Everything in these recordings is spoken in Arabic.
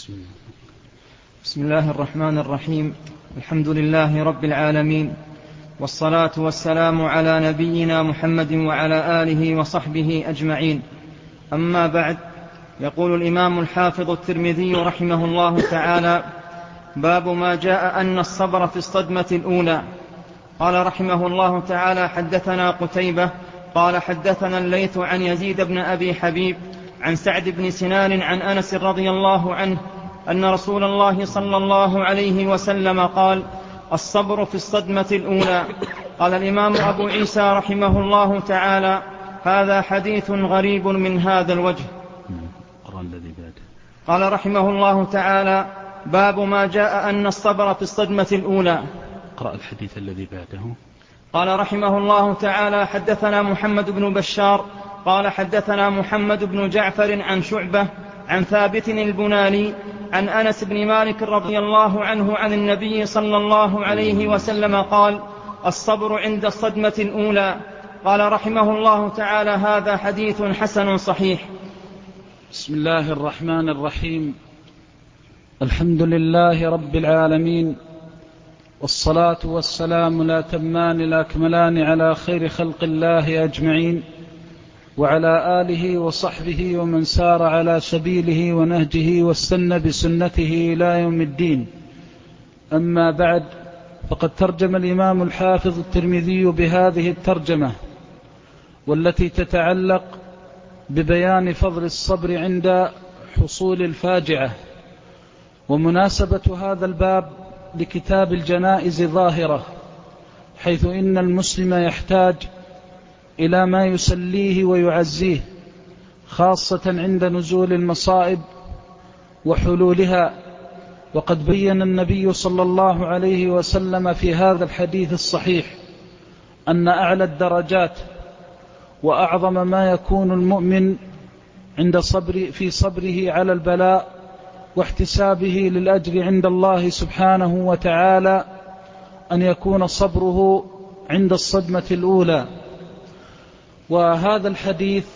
بسم الله الرحمن الرحيم. الحمد لله رب العالمين، والصلاة والسلام على نبينا محمد وعلى آله وصحبه أجمعين. أما بعد، يقول الإمام الحافظ الترمذي رحمه الله تعالى: باب ما جاء أن الصبر في الصدمة الأولى. قال رحمه الله تعالى: حدثنا قتيبة قال حدثنا الليث عن يزيد بن أبي حبيب عن سعد بن سنان عن أنس رضي الله عنه أن رسول الله صلى الله عليه وسلم قال: الصبر في الصدمة الأولى. قال الإمام أبو عيسى رحمه الله تعالى: هذا حديث غريب من هذا الوجه. قال رحمه الله تعالى: باب ما جاء أن الصبر في الصدمة الأولى. اقرأ الحديث الذي بعده. قال رحمه الله تعالى: حدثنا محمد بن بشار قال حدثنا محمد بن جعفر عن شعبة عن ثابت البناني عن أنس بن مالك رضي الله عنه عن النبي صلى الله عليه وسلم قال: الصبر عند الصدمة الأولى. قال رحمه الله تعالى: هذا حديث حسن صحيح. بسم الله الرحمن الرحيم. الحمد لله رب العالمين، والصلاة والسلام لا تمان لا كملان على خير خلق الله أجمعين، وعلى آله وصحبه ومن سار على سبيله ونهجه واستنى بسنته إلى يوم الدين. أما بعد، فقد ترجم الإمام الحافظ الترمذي بهذه الترجمة، والتي تتعلق ببيان فضل الصبر عند حصول الفاجعة. ومناسبة هذا الباب لكتاب الجنائز ظاهرة، حيث إن المسلم يحتاج إلى ما يسليه ويعزيه، خاصة عند نزول المصائب وحلولها. وقد بين النبي صلى الله عليه وسلم في هذا الحديث الصحيح أن أعلى الدرجات وأعظم ما يكون المؤمن في صبره على البلاء واحتسابه للأجر عند الله سبحانه وتعالى أن يكون صبره عند الصدمة الأولى. وهذا الحديث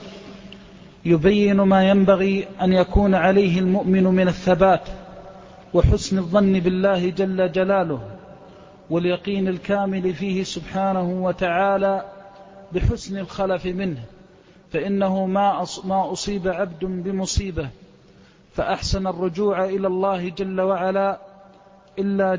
يبين ما ينبغي أن يكون عليه المؤمن من الثبات وحسن الظن بالله جل جلاله، واليقين الكامل فيه سبحانه وتعالى بحسن الخلف منه. فإنه ما أصيب عبد بمصيبة فأحسن الرجوع إلى الله جل وعلا إلا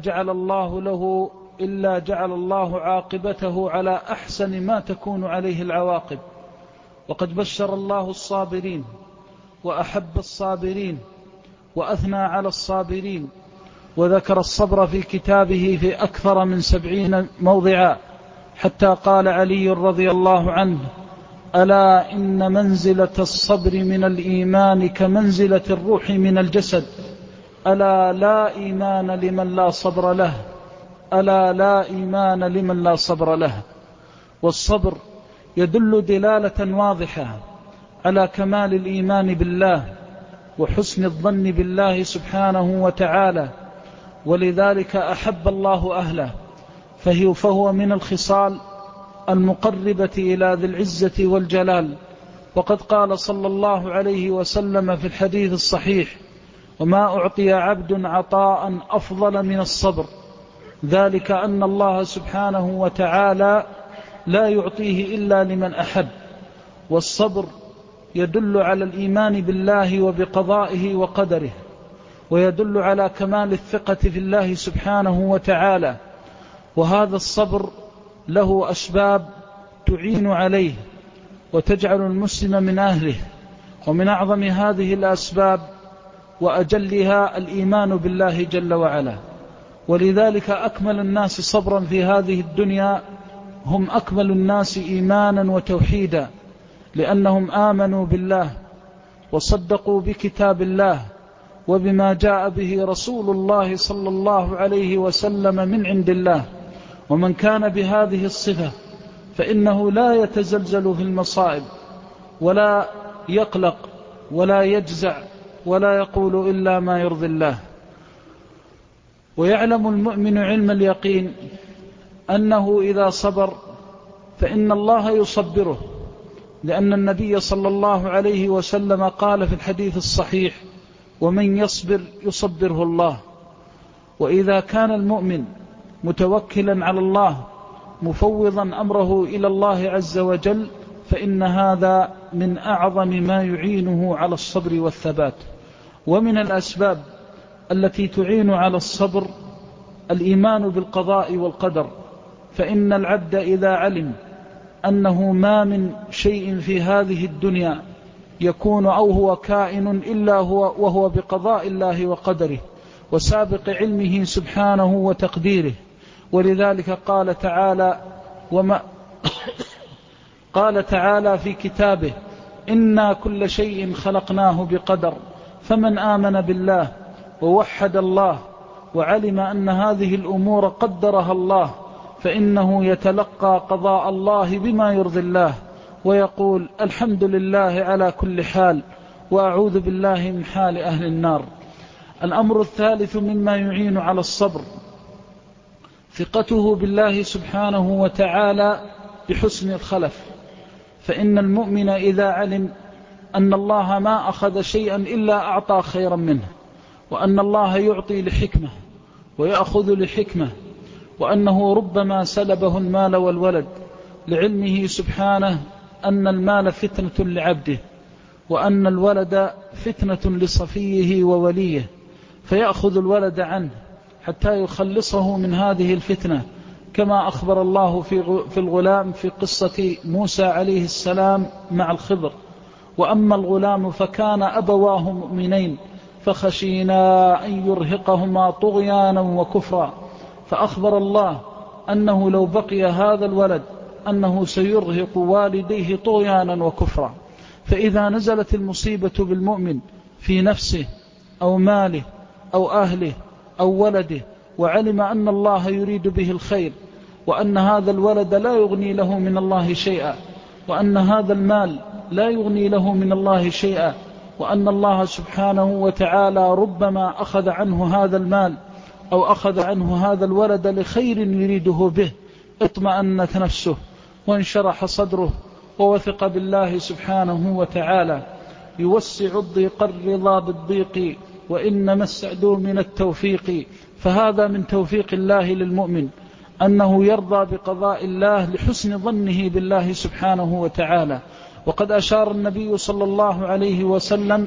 جعل الله عاقبته على أحسن ما تكون عليه العواقب. وقد بشر الله الصابرين وأحب الصابرين وأثنى على الصابرين، وذكر الصبر في كتابه في أكثر من 70 موضعا، حتى قال علي رضي الله عنه: ألا إن منزلة الصبر من الإيمان كمنزلة الروح من الجسد، ألا لا إيمان لمن لا صبر له، ألا لا إيمان لمن لا صبر له. والصبر يدل دلالة واضحة على كمال الإيمان بالله وحسن الظن بالله سبحانه وتعالى، ولذلك أحب الله أهله، فهو من الخصال المقربة إلى ذي العزة والجلال. وقد قال صلى الله عليه وسلم في الحديث الصحيح: وما أعطي عبد عطاء أفضل من الصبر، ذلك أن الله سبحانه وتعالى لا يعطيه إلا لمن أحب. والصبر يدل على الإيمان بالله وبقضائه وقدره، ويدل على كمال الثقة في الله سبحانه وتعالى. وهذا الصبر له أسباب تعين عليه وتجعل المسلم من أهله، ومن أعظم هذه الأسباب وأجلها الإيمان بالله جل وعلا. ولذلك أكمل الناس صبرا في هذه الدنيا هم أكمل الناس إيمانا وتوحيدا، لأنهم آمنوا بالله وصدقوا بكتاب الله وبما جاء به رسول الله صلى الله عليه وسلم من عند الله. ومن كان بهذه الصفة فإنه لا يتزلزل في المصائب، ولا يقلق، ولا يجزع، ولا يقول إلا ما يرضي الله. ويعلم المؤمن علم اليقين أنه إذا صبر فإن الله يصبره، لأن النبي صلى الله عليه وسلم قال في الحديث الصحيح: ومن يصبر يصبره الله. وإذا كان المؤمن متوكلا على الله مفوضا أمره إلى الله عز وجل فإن هذا من أعظم ما يعينه على الصبر والثبات. ومن الأسباب التي تعين على الصبر الإيمان بالقضاء والقدر، فإن العبد إذا علم أنه ما من شيء في هذه الدنيا يكون أو هو كائن إلا وهو بقضاء الله وقدره وسابق علمه سبحانه وتقديره. ولذلك قال تعالى في كتابه: إنا كل شيء خلقناه بقدر، فمن آمن بالله ووحد الله وعلم أن هذه الأمور قدرها الله فإنه يتلقى قضاء الله بما يرضي الله ويقول: الحمد لله على كل حال، وأعوذ بالله من حال أهل النار. الأمر الثالث مما يعين على الصبر ثقته بالله سبحانه وتعالى بحسن الخلف، فإن المؤمن إذا علم أن الله ما أخذ شيئا إلا أعطى خيرا منه، وأن الله يعطي لحكمة ويأخذ لحكمة، وأنه ربما سلبه المال والولد لعلمه سبحانه أن المال فتنة لعبده، وأن الولد فتنة لصفيه ووليه، فيأخذ الولد عنه حتى يخلصه من هذه الفتنة، كما أخبر الله في الغلام في قصة موسى عليه السلام مع الخضر: وأما الغلام فكان أبواه مؤمنين فخشينا أن يرهقهما طغيانا وكفرا. فأخبر الله أنه لو بقي هذا الولد أنه سيرهق والديه طغيانا وكفرا. فإذا نزلت المصيبة بالمؤمن في نفسه أو ماله أو أهله أو ولده وعلم أن الله يريد به الخير، وأن هذا الولد لا يغني له من الله شيئا، وأن هذا المال لا يغني له من الله شيئا، وأن الله سبحانه وتعالى ربما أخذ عنه هذا المال أو أخذ عنه هذا الولد لخير يريده به، اطمأنت نفسه وانشرح صدره ووثق بالله سبحانه وتعالى. يوسع الضيق الرضا بالضيق وإنما السعد من التوفيق. فهذا من توفيق الله للمؤمن أنه يرضى بقضاء الله لحسن ظنه بالله سبحانه وتعالى. وقد أشار النبي صلى الله عليه وسلم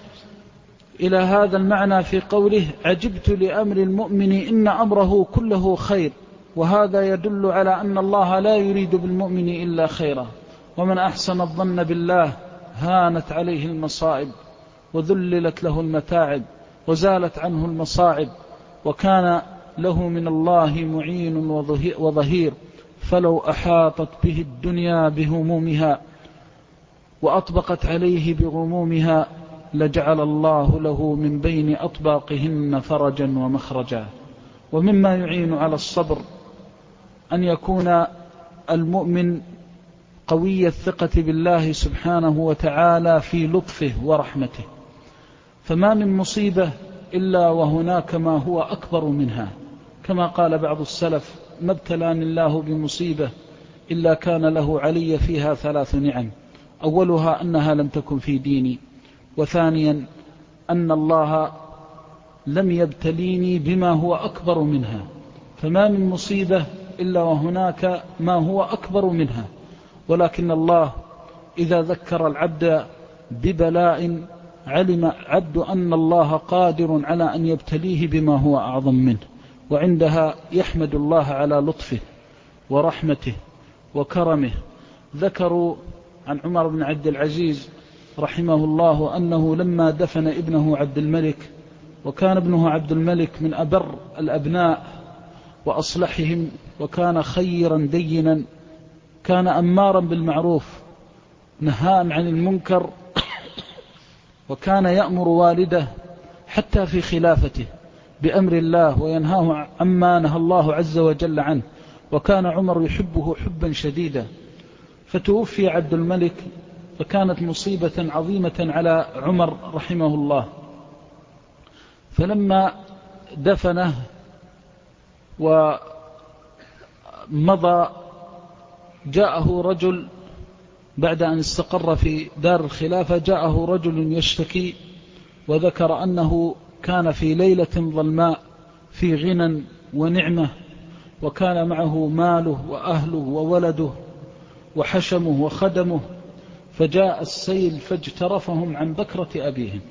إلى هذا المعنى في قوله: عجبت لأمر المؤمن إن أمره كله خير. وهذا يدل على أن الله لا يريد بالمؤمن إلا خيرا. ومن أحسن الظن بالله هانت عليه المصائب وذللت له المتاعب وزالت عنه المصاعب، وكان له من الله معين وظهير. فلو أحاطت به الدنيا بهمومها وأطبقت عليه بغمومها لجعل الله له من بين أطباقهن فرجا ومخرجا. ومما يعين على الصبر أن يكون المؤمن قوي الثقة بالله سبحانه وتعالى في لطفه ورحمته، فما من مصيبة إلا وهناك ما هو أكبر منها، كما قال بعض السلف: ما ابتلاني الله بمصيبة إلا كان له علي فيها 3 نعم، أولها أنها لم تكن في ديني، وثانيا أن الله لم يبتليني بما هو أكبر منها. فما من مصيبة إلا وهناك ما هو أكبر منها، ولكن الله إذا ذكر العبد ببلاء علم عبد أن الله قادر على أن يبتليه بما هو أعظم منه، وعندها يحمد الله على لطفه ورحمته وكرمه. ذكروا عن عمر بن عبد العزيز رحمه الله أنه لما دفن ابنه عبد الملك، وكان ابنه عبد الملك من أبر الأبناء وأصلحهم، وكان خيرا دينا، كان أمارا بالمعروف نهاء عن المنكر، وكان يأمر والده حتى في خلافته بأمر الله وينهاه عما نهى الله عز وجل عنه، وكان عمر يحبه حبا شديدا. فتوفي عبد الملك، فكانت مصيبة عظيمة على عمر رحمه الله. فلما دفنه ومضى جاءه رجل بعد أن استقر في دار الخلافة، جاءه رجل يشتكي وذكر أنه كان في ليلة ظلماء في غنى ونعمة، وكان معه ماله وأهله وولده وحشمه وخدمه، فجاء السيل فاجترفهم عن بكرة أبيهم،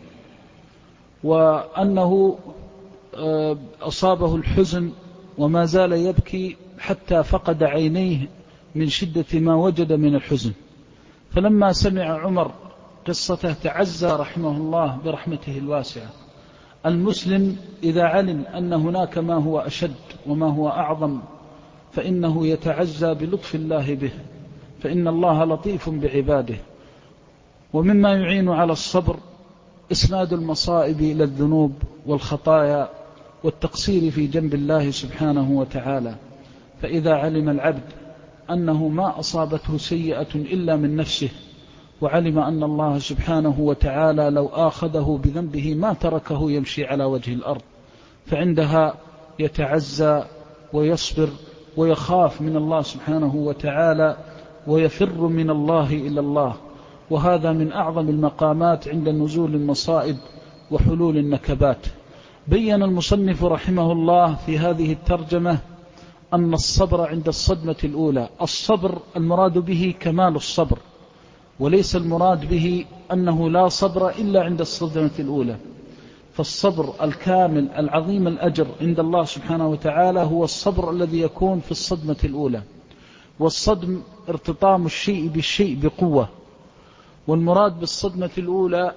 وأنه أصابه الحزن وما زال يبكي حتى فقد عينيه من شدة ما وجد من الحزن. فلما سمع عمر قصته تعزى رحمه الله برحمته الواسعة. المسلم إذا علم أن هناك ما هو أشد وما هو أعظم فإنه يتعزى بلطف الله به، فإن الله لطيف بعباده. ومما يعين على الصبر إسناد المصائب إلى الذنوب والخطايا والتقصير في جنب الله سبحانه وتعالى. فإذا علم العبد أنه ما أصابته سيئة إلا من نفسه، وعلم أن الله سبحانه وتعالى لو آخذه بذنبه ما تركه يمشي على وجه الأرض، فعندها يتعزى ويصبر ويخاف من الله سبحانه وتعالى ويفر من الله إلى الله. وهذا من أعظم المقامات عند نزول المصائب وحلول النكبات. بين المصنف رحمه الله في هذه الترجمة أن الصبر عند الصدمة الأولى، الصبر المراد به كمال الصبر، وليس المراد به أنه لا صبر إلا عند الصدمة الأولى. فالصبر الكامل العظيم الأجر عند الله سبحانه وتعالى هو الصبر الذي يكون في الصدمة الأولى. والصدم ارتطام الشيء بالشيء بقوة، والمراد بالصدمة الأولى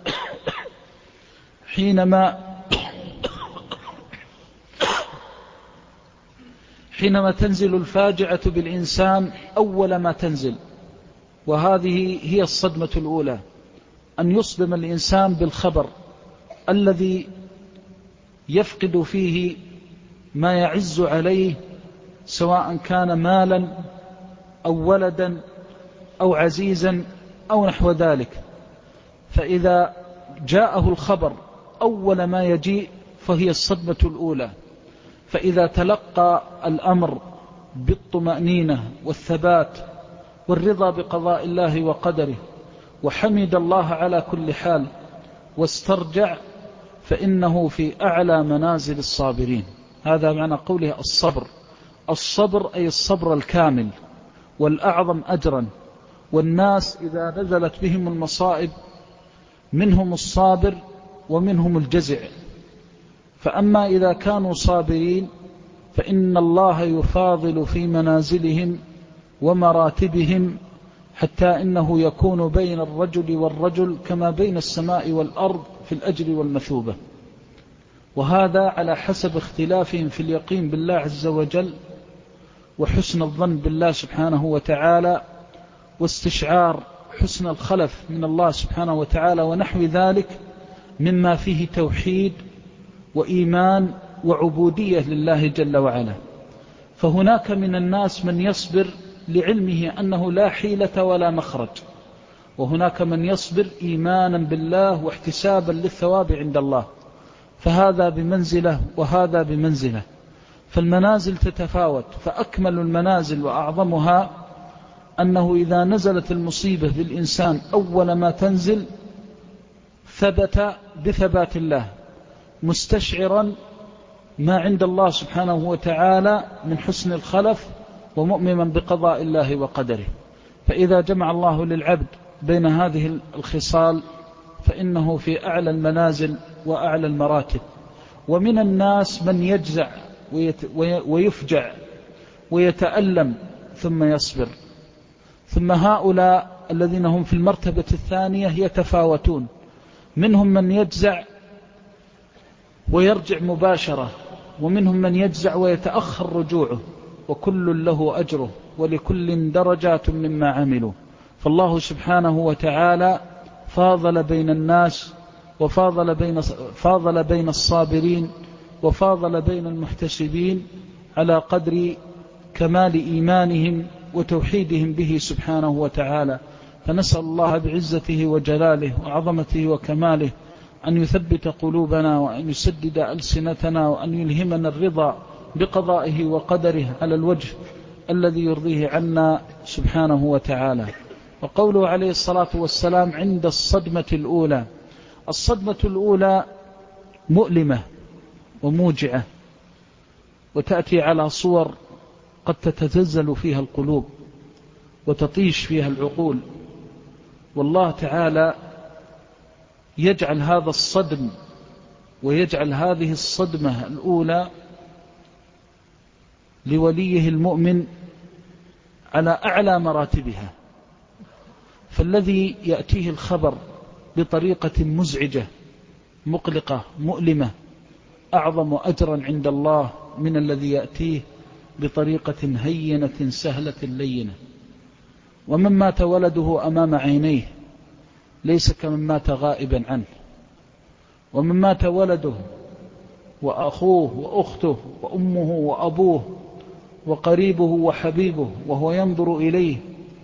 حينما تنزل الفاجعة بالإنسان أول ما تنزل، وهذه هي الصدمة الأولى، أن يصدم الإنسان بالخبر الذي يفقد فيه ما يعز عليه، سواء كان مالا أو ولدا أو عزيزا أو نحو ذلك. فإذا جاءه الخبر أول ما يجيء فهي الصدمة الأولى. فإذا تلقى الأمر بالطمأنينة والثبات والرضا بقضاء الله وقدره، وحمد الله على كل حال واسترجع، فإنه في أعلى منازل الصابرين. هذا معنى قوله الصبر. الصبر أي الصبر الكامل والأعظم أجرا. والناس إذا نزلت بهم المصائب منهم الصابر ومنهم الجزع. فأما إذا كانوا صابرين فإن الله يفاضل في منازلهم ومراتبهم، حتى إنه يكون بين الرجل والرجل كما بين السماء والأرض في الأجر والمثوبة. وهذا على حسب اختلافهم في اليقين بالله عز وجل وحسن الظن بالله سبحانه وتعالى، واستشعار حسن الخلف من الله سبحانه وتعالى ونحو ذلك مما فيه توحيد وإيمان وعبودية لله جل وعلا. فهناك من الناس من يصبر لعلمه أنه لا حيلة ولا مخرج، وهناك من يصبر إيمانا بالله واحتسابا للثواب عند الله، فهذا بمنزلة وهذا بمنزلة. فالمنازل تتفاوت، فأكمل المنازل وأعظمها أنه إذا نزلت المصيبة بالإنسان أول ما تنزل ثبت بثبات الله، مستشعرا ما عند الله سبحانه وتعالى من حسن الخلف ومؤمنا بقضاء الله وقدره. فإذا جمع الله للعبد بين هذه الخصال فإنه في أعلى المنازل وأعلى المراتب. ومن الناس من يجزع ويفجع ويتألم ثم يصبر. ثم هؤلاء الذين هم في المرتبة الثانية يتفاوتون، منهم من يجزع ويرجع مباشرة، ومنهم من يجزع ويتأخر رجوعه، وكل له أجره ولكل درجات مما عملوا. فالله سبحانه وتعالى فاضل بين الناس وفاضل بين الصابرين وفاضل بين المحتسبين على قدر كمال إيمانهم وتوحيدهم به سبحانه وتعالى. فنسأل الله بعزته وجلاله وعظمته وكماله أن يثبت قلوبنا وأن يسدد ألسنتنا وأن يلهمنا الرضا بقضائه وقدره على الوجه الذي يرضيه عنا سبحانه وتعالى. وقوله عليه الصلاة والسلام عند الصدمة الأولى، الصدمة الأولى مؤلمة وموجعة، وتأتي على صور قد تتزلزل فيها القلوب وتطيش فيها العقول، والله تعالى يجعل هذا الصدم ويجعل هذه الصدمة الأولى لوليه المؤمن على أعلى مراتبها. فالذي يأتيه الخبر بطريقة مزعجة مقلقة مؤلمة أعظم أجرا عند الله من الذي يأتيه بطريقة هينة سهلة لينة. ومن مات ولده أمام عينيه ليس كمن مات غائبا عنه، ومن مات ولده وأخوه وأخته وأمه وأبوه وقريبه وحبيبه وهو ينظر إليه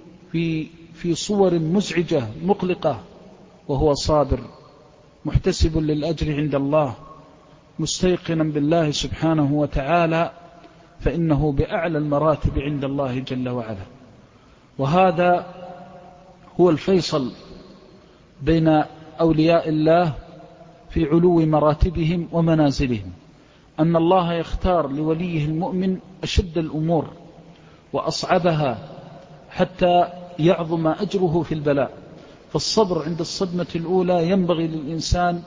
في صور مزعجة مقلقة وهو صابر محتسب للأجر عند الله مستيقنا بالله سبحانه وتعالى، فإنه بأعلى المراتب عند الله جل وعلا. وهذا هو الفيصل بين أولياء الله في علو مراتبهم ومنازلهم، أن الله يختار لوليه المؤمن أشد الأمور وأصعبها حتى يعظم أجره في البلاء. فالصبر عند الصدمة الأولى ينبغي للإنسان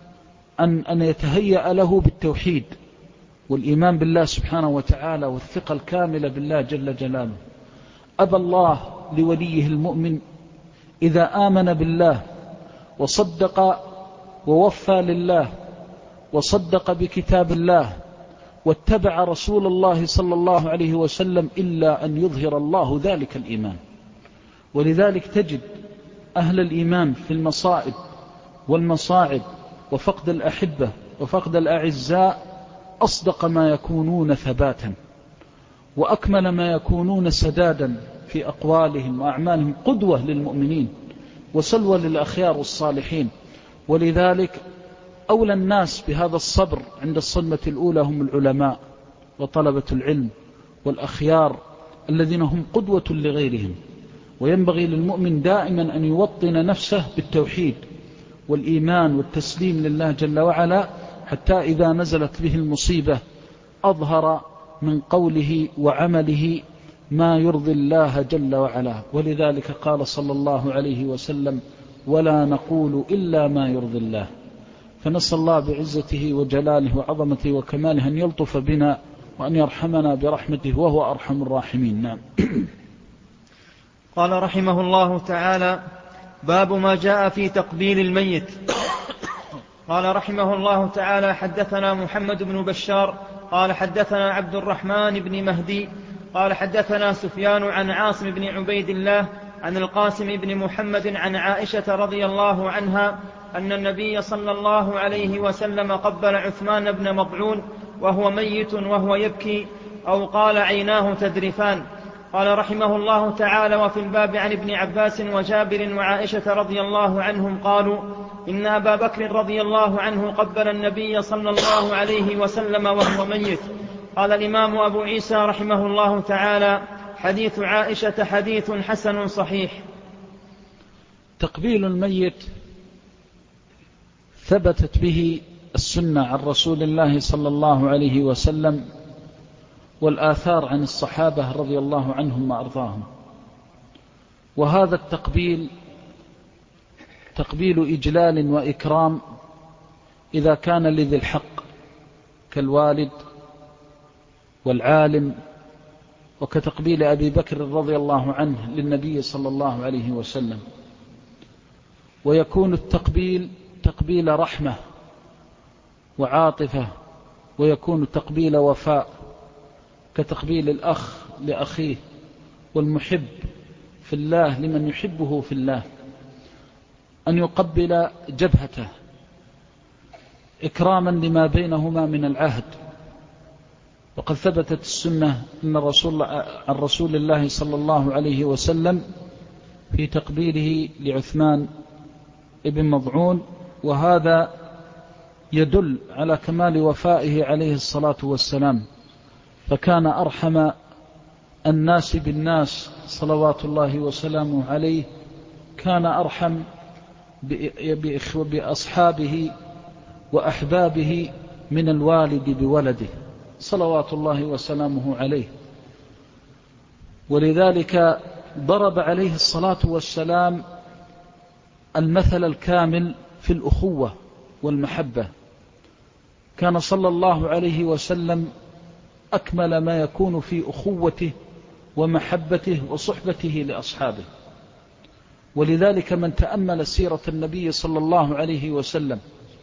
أن يتهيأ له بالتوحيد والإيمان بالله سبحانه وتعالى والثقة الكاملة بالله جل جلاله. أبى الله لوليه المؤمن إذا آمن بالله وصدق ووفى لله وصدق بكتاب الله واتبع رسول الله صلى الله عليه وسلم إلا أن يظهر الله ذلك الإيمان. ولذلك تجد أهل الإيمان في المصائب والمصاعب وفقد الأحبة وفقد الأعزاء أصدق ما يكونون ثباتا وأكمل ما يكونون سدادا في أقوالهم وأعمالهم، قدوة للمؤمنين وسلوى للأخيار والصالحين. ولذلك أولى الناس بهذا الصبر عند الصدمة الأولى هم العلماء وطلبة العلم والأخيار الذين هم قدوة لغيرهم. وينبغي للمؤمن دائما أن يوطن نفسه بالتوحيد والإيمان والتسليم لله جل وعلا، حتى إذا نزلت به المصيبة أظهر من قوله وعمله ما يرضي الله جل وعلا. ولذلك قال صلى الله عليه وسلم: ولا نقول إلا ما يرضي الله. فنسأل الله بعزته وجلاله وعظمته وكماله أن يلطف بنا وأن يرحمنا برحمته وهو أرحم الراحمين. نعم. قال رحمه الله تعالى: باب ما جاء في تقبيل الميت. قال رحمه الله تعالى: حدثنا محمد بن بشار قال حدثنا عبد الرحمن بن مهدي قال حدثنا سفيان عن عاصم بن عبيد الله عن القاسم بن محمد عن عائشة رضي الله عنها أن النبي صلى الله عليه وسلم قبل عثمان بن مضعون وهو ميت وهو يبكي، أو قال عيناه تذرفان. قال رحمه الله تعالى: وفي الباب عن ابن عباس وجابر وعائشة رضي الله عنهم قالوا: إن أبا بكر رضي الله عنه قبل النبي صلى الله عليه وسلم وهو ميت. قال الإمام أبو عيسى رحمه الله تعالى: حديث عائشة حديث حسن صحيح. تقبيل الميت ثبتت به السنة عن رسول الله صلى الله عليه وسلم والآثار عن الصحابة رضي الله عنهم وأرضاهم. وهذا التقبيل تقبيل إجلال وإكرام إذا كان لذي الحق كالوالد والعالم، وكتقبيل أبي بكر رضي الله عنه للنبي صلى الله عليه وسلم. ويكون التقبيل تقبيل رحمة وعاطفة، ويكون تقبيل وفاء كتقبيل الأخ لأخيه والمحب في الله لمن يحبه في الله، أن يقبل جبهته إكراما لما بينهما من العهد. وقد ثبتت السنة أن عن رسول الله صلى الله عليه وسلم في تقبيله لعثمان ابن مضعون، وهذا يدل على كمال وفائه عليه الصلاة والسلام، فكان أرحم الناس بالناس صلوات الله وسلامه عليه، كان أرحم بأصحابه وأحبابه من الوالد بولده صلوات الله وسلامه عليه. ولذلك ضرب عليه الصلاة والسلام المثل الكامل في الأخوة والمحبة. كان صلى الله عليه وسلم أكمل ما يكون في أخوته ومحبته وصحبته لأصحابه. ولذلك من تأمل سيرة النبي صلى الله عليه وسلم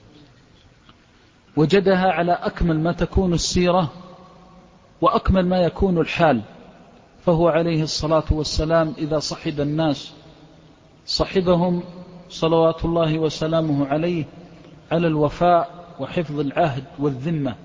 وجدها على أكمل ما تكون السيرة وأكمل ما يكون الحال. فهو عليه الصلاة والسلام إذا صحب الناس صحبهم صلوات الله وسلامه عليه على الوفاء وحفظ العهد والذمة،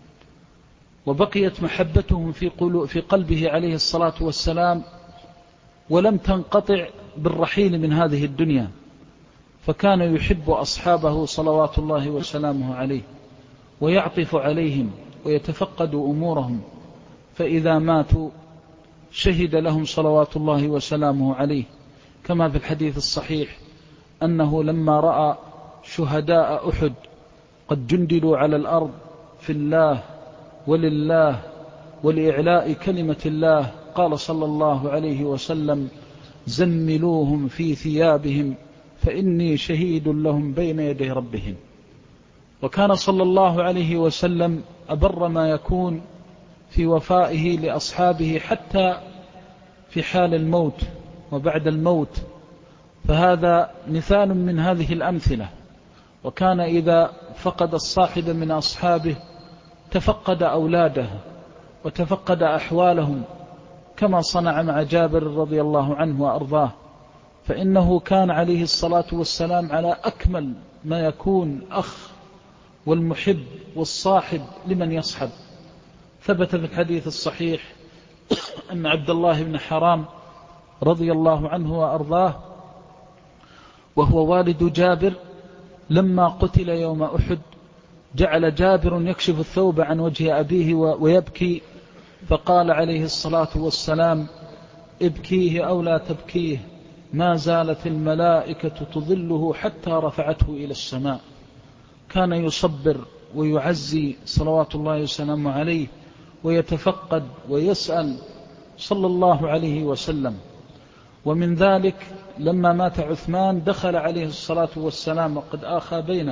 وبقيت محبتهم في قلبه عليه الصلاة والسلام ولم تنقطع بالرحيل من هذه الدنيا. فكان يحب أصحابه صلوات الله وسلامه عليه ويعطف عليهم ويتفقد أمورهم، فإذا ماتوا شهد لهم صلوات الله وسلامه عليه، كما في الحديث الصحيح أنه لما رأى شهداء أحد قد جندلوا على الأرض في الله ولله ولإعلاء كلمة الله قال صلى الله عليه وسلم: زملوهم في ثيابهم فإني شهيد لهم بين يدي ربهم. وكان صلى الله عليه وسلم أبر ما يكون في وفائه لأصحابه حتى في حال الموت وبعد الموت، فهذا مثال من هذه الأمثلة. وكان إذا فقد الصاحب من أصحابه تفقد أولاده وتفقد أحوالهم، كما صنع مع جابر رضي الله عنه وأرضاه، فإنه كان عليه الصلاة والسلام على أكمل ما يكون أخ والمحب والصاحب لمن يصحب. ثبت في الحديث الصحيح أن عبد الله بن حرام رضي الله عنه وأرضاه وهو والد جابر لما قتل يوم أحد جعل جابر يكشف الثوب عن وجه أبيه ويبكي، فقال عليه الصلاة والسلام: ابكيه أو لا تبكيه، ما زالت الملائكة تظله حتى رفعته إلى السماء. كان يصبر ويعزي صلوات الله وسلامه عليه ويتفقد ويسأل صلى الله عليه وسلم. ومن ذلك لما مات عثمان دخل عليه الصلاة والسلام وقد آخى بينه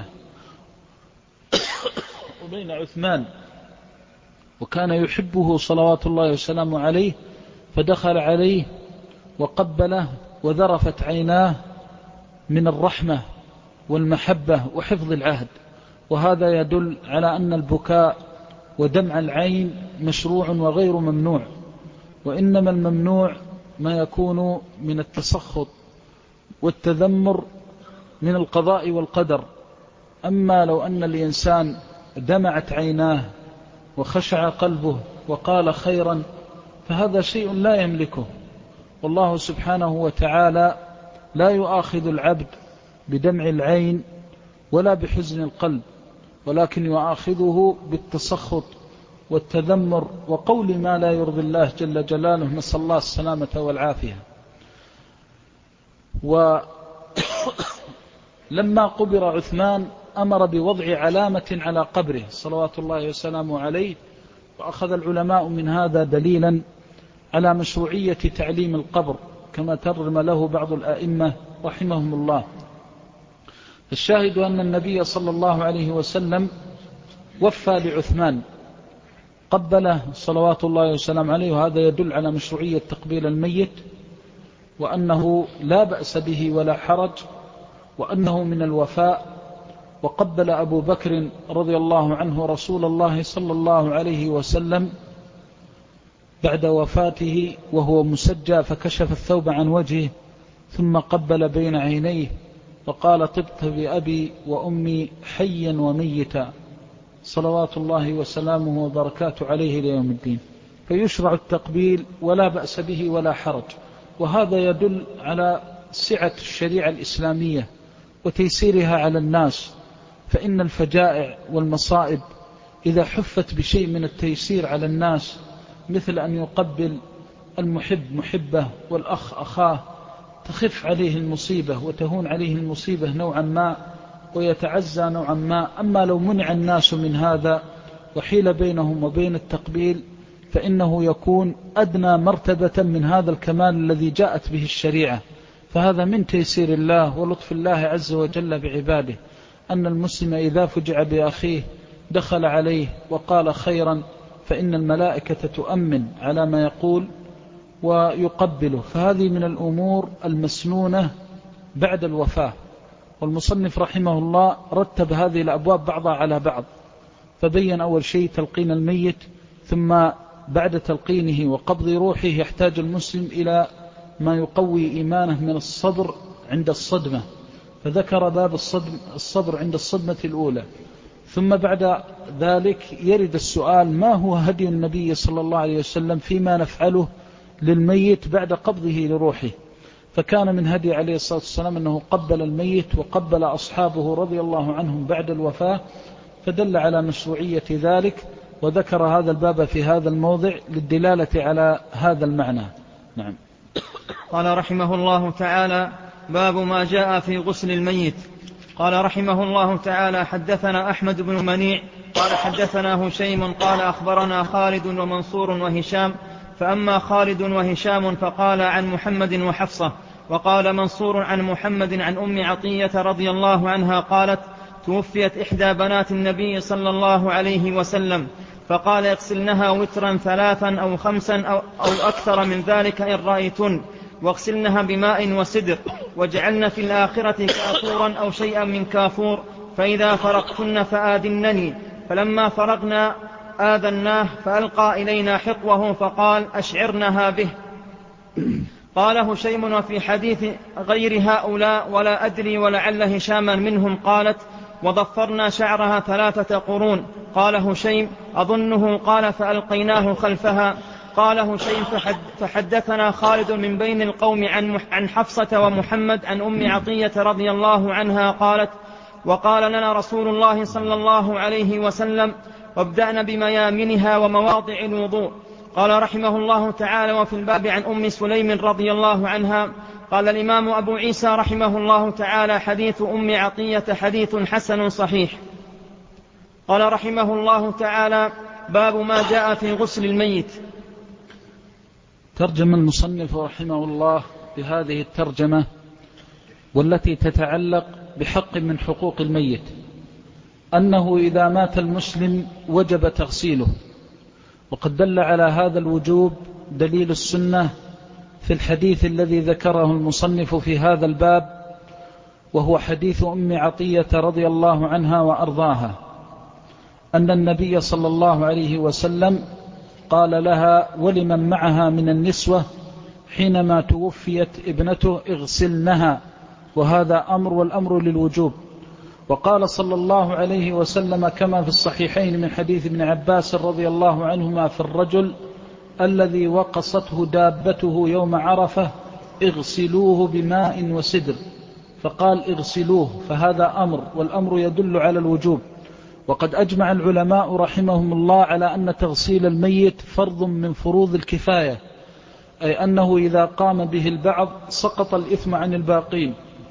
وبين عثمان، وكان يحبه صلوات الله وسلامه عليه، فدخل عليه وقبله وذرفت عيناه من الرحمة والمحبة وحفظ العهد. وهذا يدل على أن البكاء ودمع العين مشروع وغير ممنوع، وإنما الممنوع ما يكون من التسخط والتذمر من القضاء والقدر. أما لو أن الإنسان دمعت عيناه وخشع قلبه وقال خيرا فهذا شيء لا يملكه. والله سبحانه وتعالى لا يؤاخذ العبد بدمع العين ولا بحزن القلب، ولكن يؤاخذه بالتسخط والتذمر وقول ما لا يرضي الله جل جلاله، نسأل الله السلامة والعافية. ولما قبر عثمان أمر بوضع علامة على قبره صلوات الله وسلامه عليه، وأخذ العلماء من هذا دليلا على مشروعية تعليم القبر كما ترجم له بعض الآئمة رحمهم الله. الشاهد أن النبي صلى الله عليه وسلم وفى لعثمان قبله صلوات الله وسلامه عليه، وهذا يدل على مشروعية تقبيل الميت، وأنه لا بأس به ولا حرج، وأنه من الوفاء. وقبل أبو بكر رضي الله عنه رسول الله صلى الله عليه وسلم بعد وفاته وهو مسجى، فكشف الثوب عن وجهه ثم قبل بين عينيه وقال: طبت بأبي وأمي حيا وميتا، صلوات الله وسلامه وبركاته عليه ليوم الدين. فيشرع التقبيل ولا بأس به ولا حرج. وهذا يدل على سعة الشريعة الإسلامية وتيسيرها على الناس، فإن الفجائع والمصائب إذا حفت بشيء من التيسير على الناس، مثل أن يقبل المحب محبه والأخ أخاه، تخف عليه المصيبة وتهون عليه المصيبة نوعا ما ويتعزى نوعا ما. أما لو منع الناس من هذا وحيل بينهم وبين التقبيل فإنه يكون أدنى مرتبة من هذا الكمال الذي جاءت به الشريعة. فهذا من تيسير الله ولطف الله عز وجل بعباده، أن المسلم إذا فجع بأخيه دخل عليه وقال خيرا فإن الملائكة تؤمن على ما يقول ويقبله. فهذه من الأمور المسنونة بعد الوفاة. والمصنف رحمه الله رتب هذه الأبواب بعضها على بعض، فبين أول شيء تلقين الميت، ثم بعد تلقينه وقبض روحه يحتاج المسلم إلى ما يقوي إيمانه من الصبر عند الصدمة، فذكر باب الصبر عند الصدمة الأولى. ثم بعد ذلك يرد السؤال: ما هو هدي النبي صلى الله عليه وسلم فيما نفعله للميت بعد قبضه لروحه؟ فكان من هدي عليه الصلاة والسلام أنه قبل الميت وقبل أصحابه رضي الله عنهم بعد الوفاة، فدل على مشروعية ذلك، وذكر هذا الباب في هذا الموضع للدلالة على هذا المعنى. نعم. قال رحمه الله تعالى: باب ما جاء في غسل الميت. قال رحمه الله تعالى: حدثنا أحمد بن منيع قال حدثنا هشيم قال أخبرنا خالد ومنصور وهشام. فأما خالد وهشام فقال عن محمد وحفصة، وقال منصور عن محمد عن أم عطية رضي الله عنها قالت: توفيت إحدى بنات النبي صلى الله عليه وسلم، فقال: اغسلنها وترا 3 أو 5 أو أكثر من ذلك إن رأيتن، واغسلنها بماء وسدر، واجعلن في الآخرة كافورا أو شيئا من كافور، فإذا فرقتن فآذنني. فلما فرغنا آذناه، فألقى إلينا حقوه فقال: أشعرنها به. قال هشيم: وفي حديث غير هؤلاء ولا أدري ولعل هشاما منهم قالت: وضفرنا شعرها 3 قرون. قال هشيم: أظنه قال: فألقيناه خلفها. قال هشيم: فحدثنا خالد من بين القوم عن حفصة ومحمد عن أم عطية رضي الله عنها قالت: وقال لنا رسول الله صلى الله عليه وسلم: وابدأنا بميامنها ومواضع الوضوء. قال رحمه الله تعالى: وفي الباب عن أم سليم رضي الله عنها. قال الإمام أبو عيسى رحمه الله تعالى: حديث أم عطية حديث حسن صحيح. قال رحمه الله تعالى: باب ما جاء في غسل الميت. ترجم المصنف رحمه الله بهذه الترجمة والتي تتعلق بحق من حقوق الميت، أنه إذا مات المسلم وجب تغسيله، وقد دل على هذا الوجوب دليل السنة في الحديث الذي ذكره المصنف في هذا الباب، وهو حديث أم عطية رضي الله عنها وأرضاها، أن النبي صلى الله عليه وسلم قال لها ولمن معها من النسوة حينما توفيت ابنته: اغسلنها. وهذا أمر، والأمر للوجوب. وقال صلى الله عليه وسلم كما في الصحيحين من حديث ابن عباس رضي الله عنهما في الرجل الذي وقصته دابته يوم عرفة: اغسلوه بماء وسدر. فقال: اغسلوه، فهذا أمر، والأمر يدل على الوجوب. وقد أجمع العلماء رحمهم الله على أن تغسيل الميت فرض من فروض الكفاية، أي أنه إذا قام به البعض سقط الإثم عن الباقين،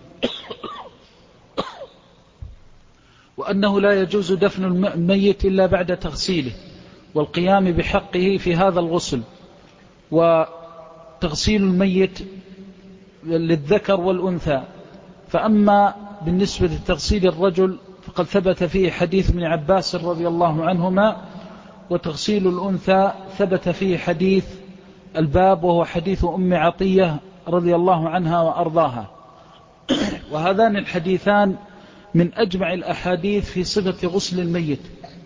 وأنه لا يجوز دفن الميت إلا بعد تغسيله والقيام بحقه في هذا الغسل. وتغسيل الميت للذكر والأنثى. فأما بالنسبة لتغسيل الرجل فقد ثبت فيه حديث ابن عباس رضي الله عنهما، وتغسيل الأنثى ثبت فيه حديث الباب وهو حديث أم عطية رضي الله عنها وأرضاها. وهذان الحديثان من أجمع الأحاديث في صفة غسل الميت.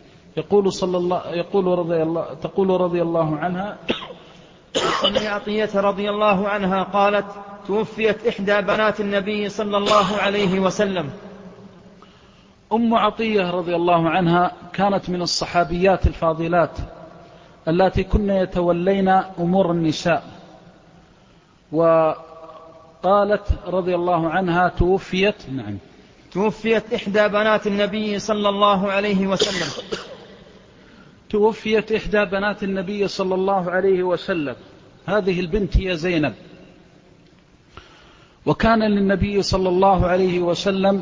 تقول رضي الله عنها: أم عطية رضي الله عنها قالت: توفيت إحدى بنات النبي صلى الله عليه وسلم. أم عطية رضي الله عنها كانت من الصحابيات الفاضلات التي كن يتولين أمور النساء. وقالت رضي الله عنها: توفيت إحدى بنات النبي صلى الله عليه وسلم. توفيت إحدى بنات النبي صلى الله عليه وسلم. هذه البنت هي زينب. وكان للنبي صلى الله عليه وسلم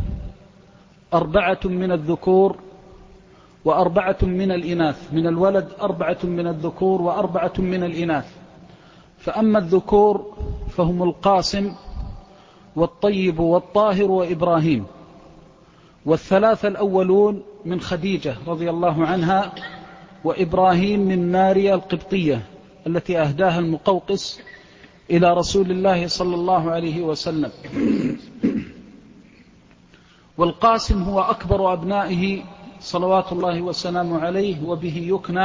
4 من الذكور و4 من الإناث، من الولد 4 من الذكور و4 من الإناث. فأما الذكور فهم القاسم والطيب والطاهر وإبراهيم، والثلاثة الأولون من خديجة رضي الله عنها، وإبراهيم من ماريا القبطية التي أهداها المقوقس إلى رسول الله صلى الله عليه وسلم. والقاسم هو أكبر أبنائه صلوات الله وسلامه عليه، وبه يكنى،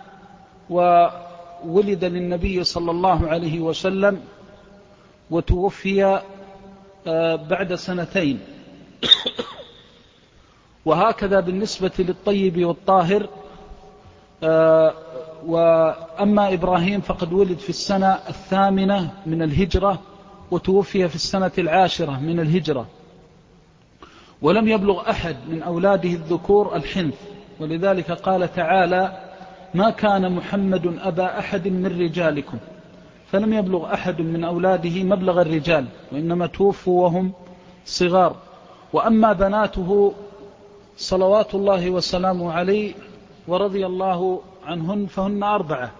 وولد للنبي صلى الله عليه وسلم وتوفي بعد 2 سنين. وهكذا بالنسبة للطيب والطاهر. وأما إبراهيم فقد ولد في السنة 8 من الهجرة وتوفي في السنة 10 من الهجرة، ولم يبلغ أحد من أولاده الذكور الحنث، ولذلك قال تعالى: ما كان محمد أبا أحد من رجالكم، فلم يبلغ أحد من أولاده مبلغ الرجال، وإنما توفوا وهم صغار. وأما بناته صلوات الله وسلامه عليه ورضي الله عنهن فهن 4: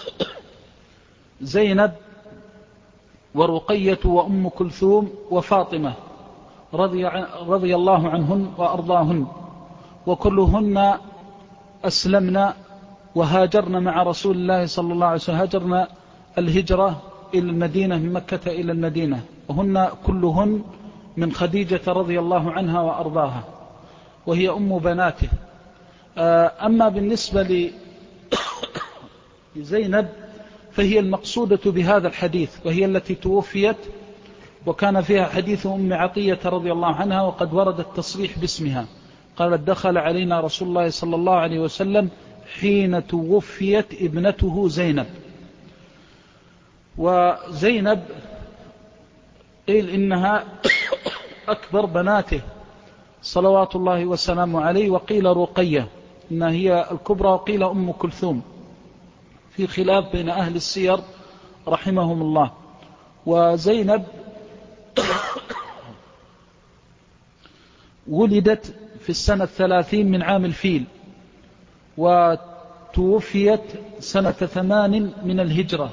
زينب ورقية وأم كلثوم وفاطمة رضي الله عنهن وأرضاهن، وكلهن أسلمنا وهاجرن مع رسول الله صلى الله عليه وسلم، هاجرنا الهجرة إلى المدينة من مكة إلى المدينة، وهن كلهن من خديجة رضي الله عنها وأرضاها، وهي أم بناته. أما بالنسبة لزينب فهي المقصودة بهذا الحديث، وهي التي توفيت، وكان فيها حديث أم عطية رضي الله عنها، وقد ورد التصريح باسمها، قالت: دخل علينا رسول الله صلى الله عليه وسلم حين توفيت ابنته زينب. وزينب قيل إنها أكبر بناته صلوات الله وسلامه عليه، وقيل رقية إنها هي الكبرى، وقيل أم كلثوم، في خلاف بين أهل السير رحمهم الله. وزينب ولدت في السنة 30 من عام الفيل، وتوفيت سنة 8 من الهجرة.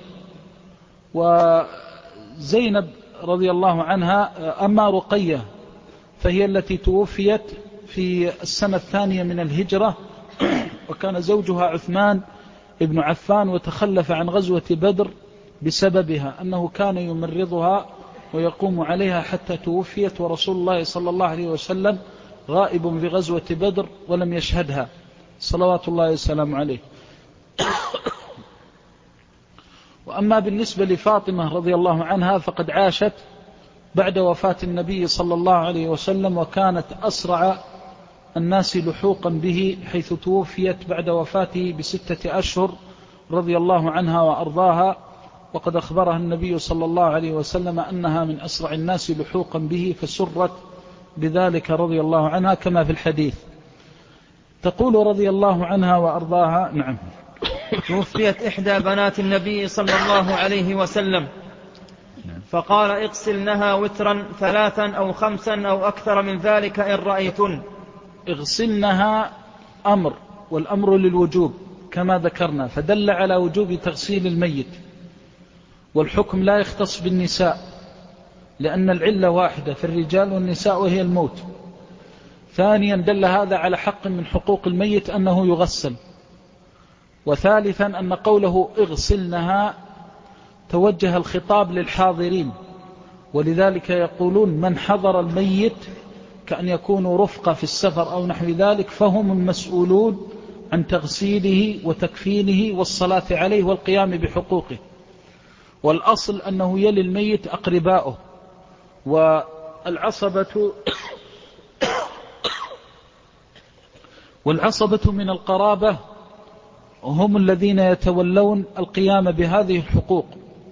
وزينب رضي الله عنها. أما رقية فهي التي توفيت في السنة 2 من الهجرة، وكان زوجها عثمان ابن عفان، وتخلف عن غزوة بدر بسببها، أنه كان يمرضها ويقوم عليها حتى توفيت، ورسول الله صلى الله عليه وسلم غائب في غزوة بدر ولم يشهدها صلوات الله وسلامه عليه. وأما بالنسبة لفاطمة رضي الله عنها فقد عاشت بعد وفاة النبي صلى الله عليه وسلم، وكانت أسرع الناس لحوقا به، حيث توفيت بعد وفاته ب6 أشهر رضي الله عنها وأرضاها، وقد أخبرها النبي صلى الله عليه وسلم أنها من أسرع الناس لحوقا به، فسرت بذلك رضي الله عنها كما في الحديث. تقول رضي الله عنها وأرضاها: نعم. توفيت إحدى بنات النبي صلى الله عليه وسلم، فقال: اغسلنها وترا 3 أو 5 أو أكثر من ذلك إن رأيتن. اغسلنها أمر، والأمر للوجوب كما ذكرنا، فدل على وجوب تغسيل الميت، والحكم لا يختص بالنساء، لأن العلة واحدة في الرجال والنساء وهي الموت. ثانيا دل هذا على حق من حقوق الميت أنه يغسل. وثالثا أن قوله اغسلنها توجه الخطاب للحاضرين، ولذلك يقولون من حضر الميت، كأن يكونوا رفقة في السفر أو نحو ذلك، فهم المسؤولون عن تغسيله وتكفينه والصلاة عليه والقيام بحقوقه. والأصل أنه يلي الميت أقرباؤه، والعصبة من القرابة هم الذين يتولون القيام بهذه الحقوق،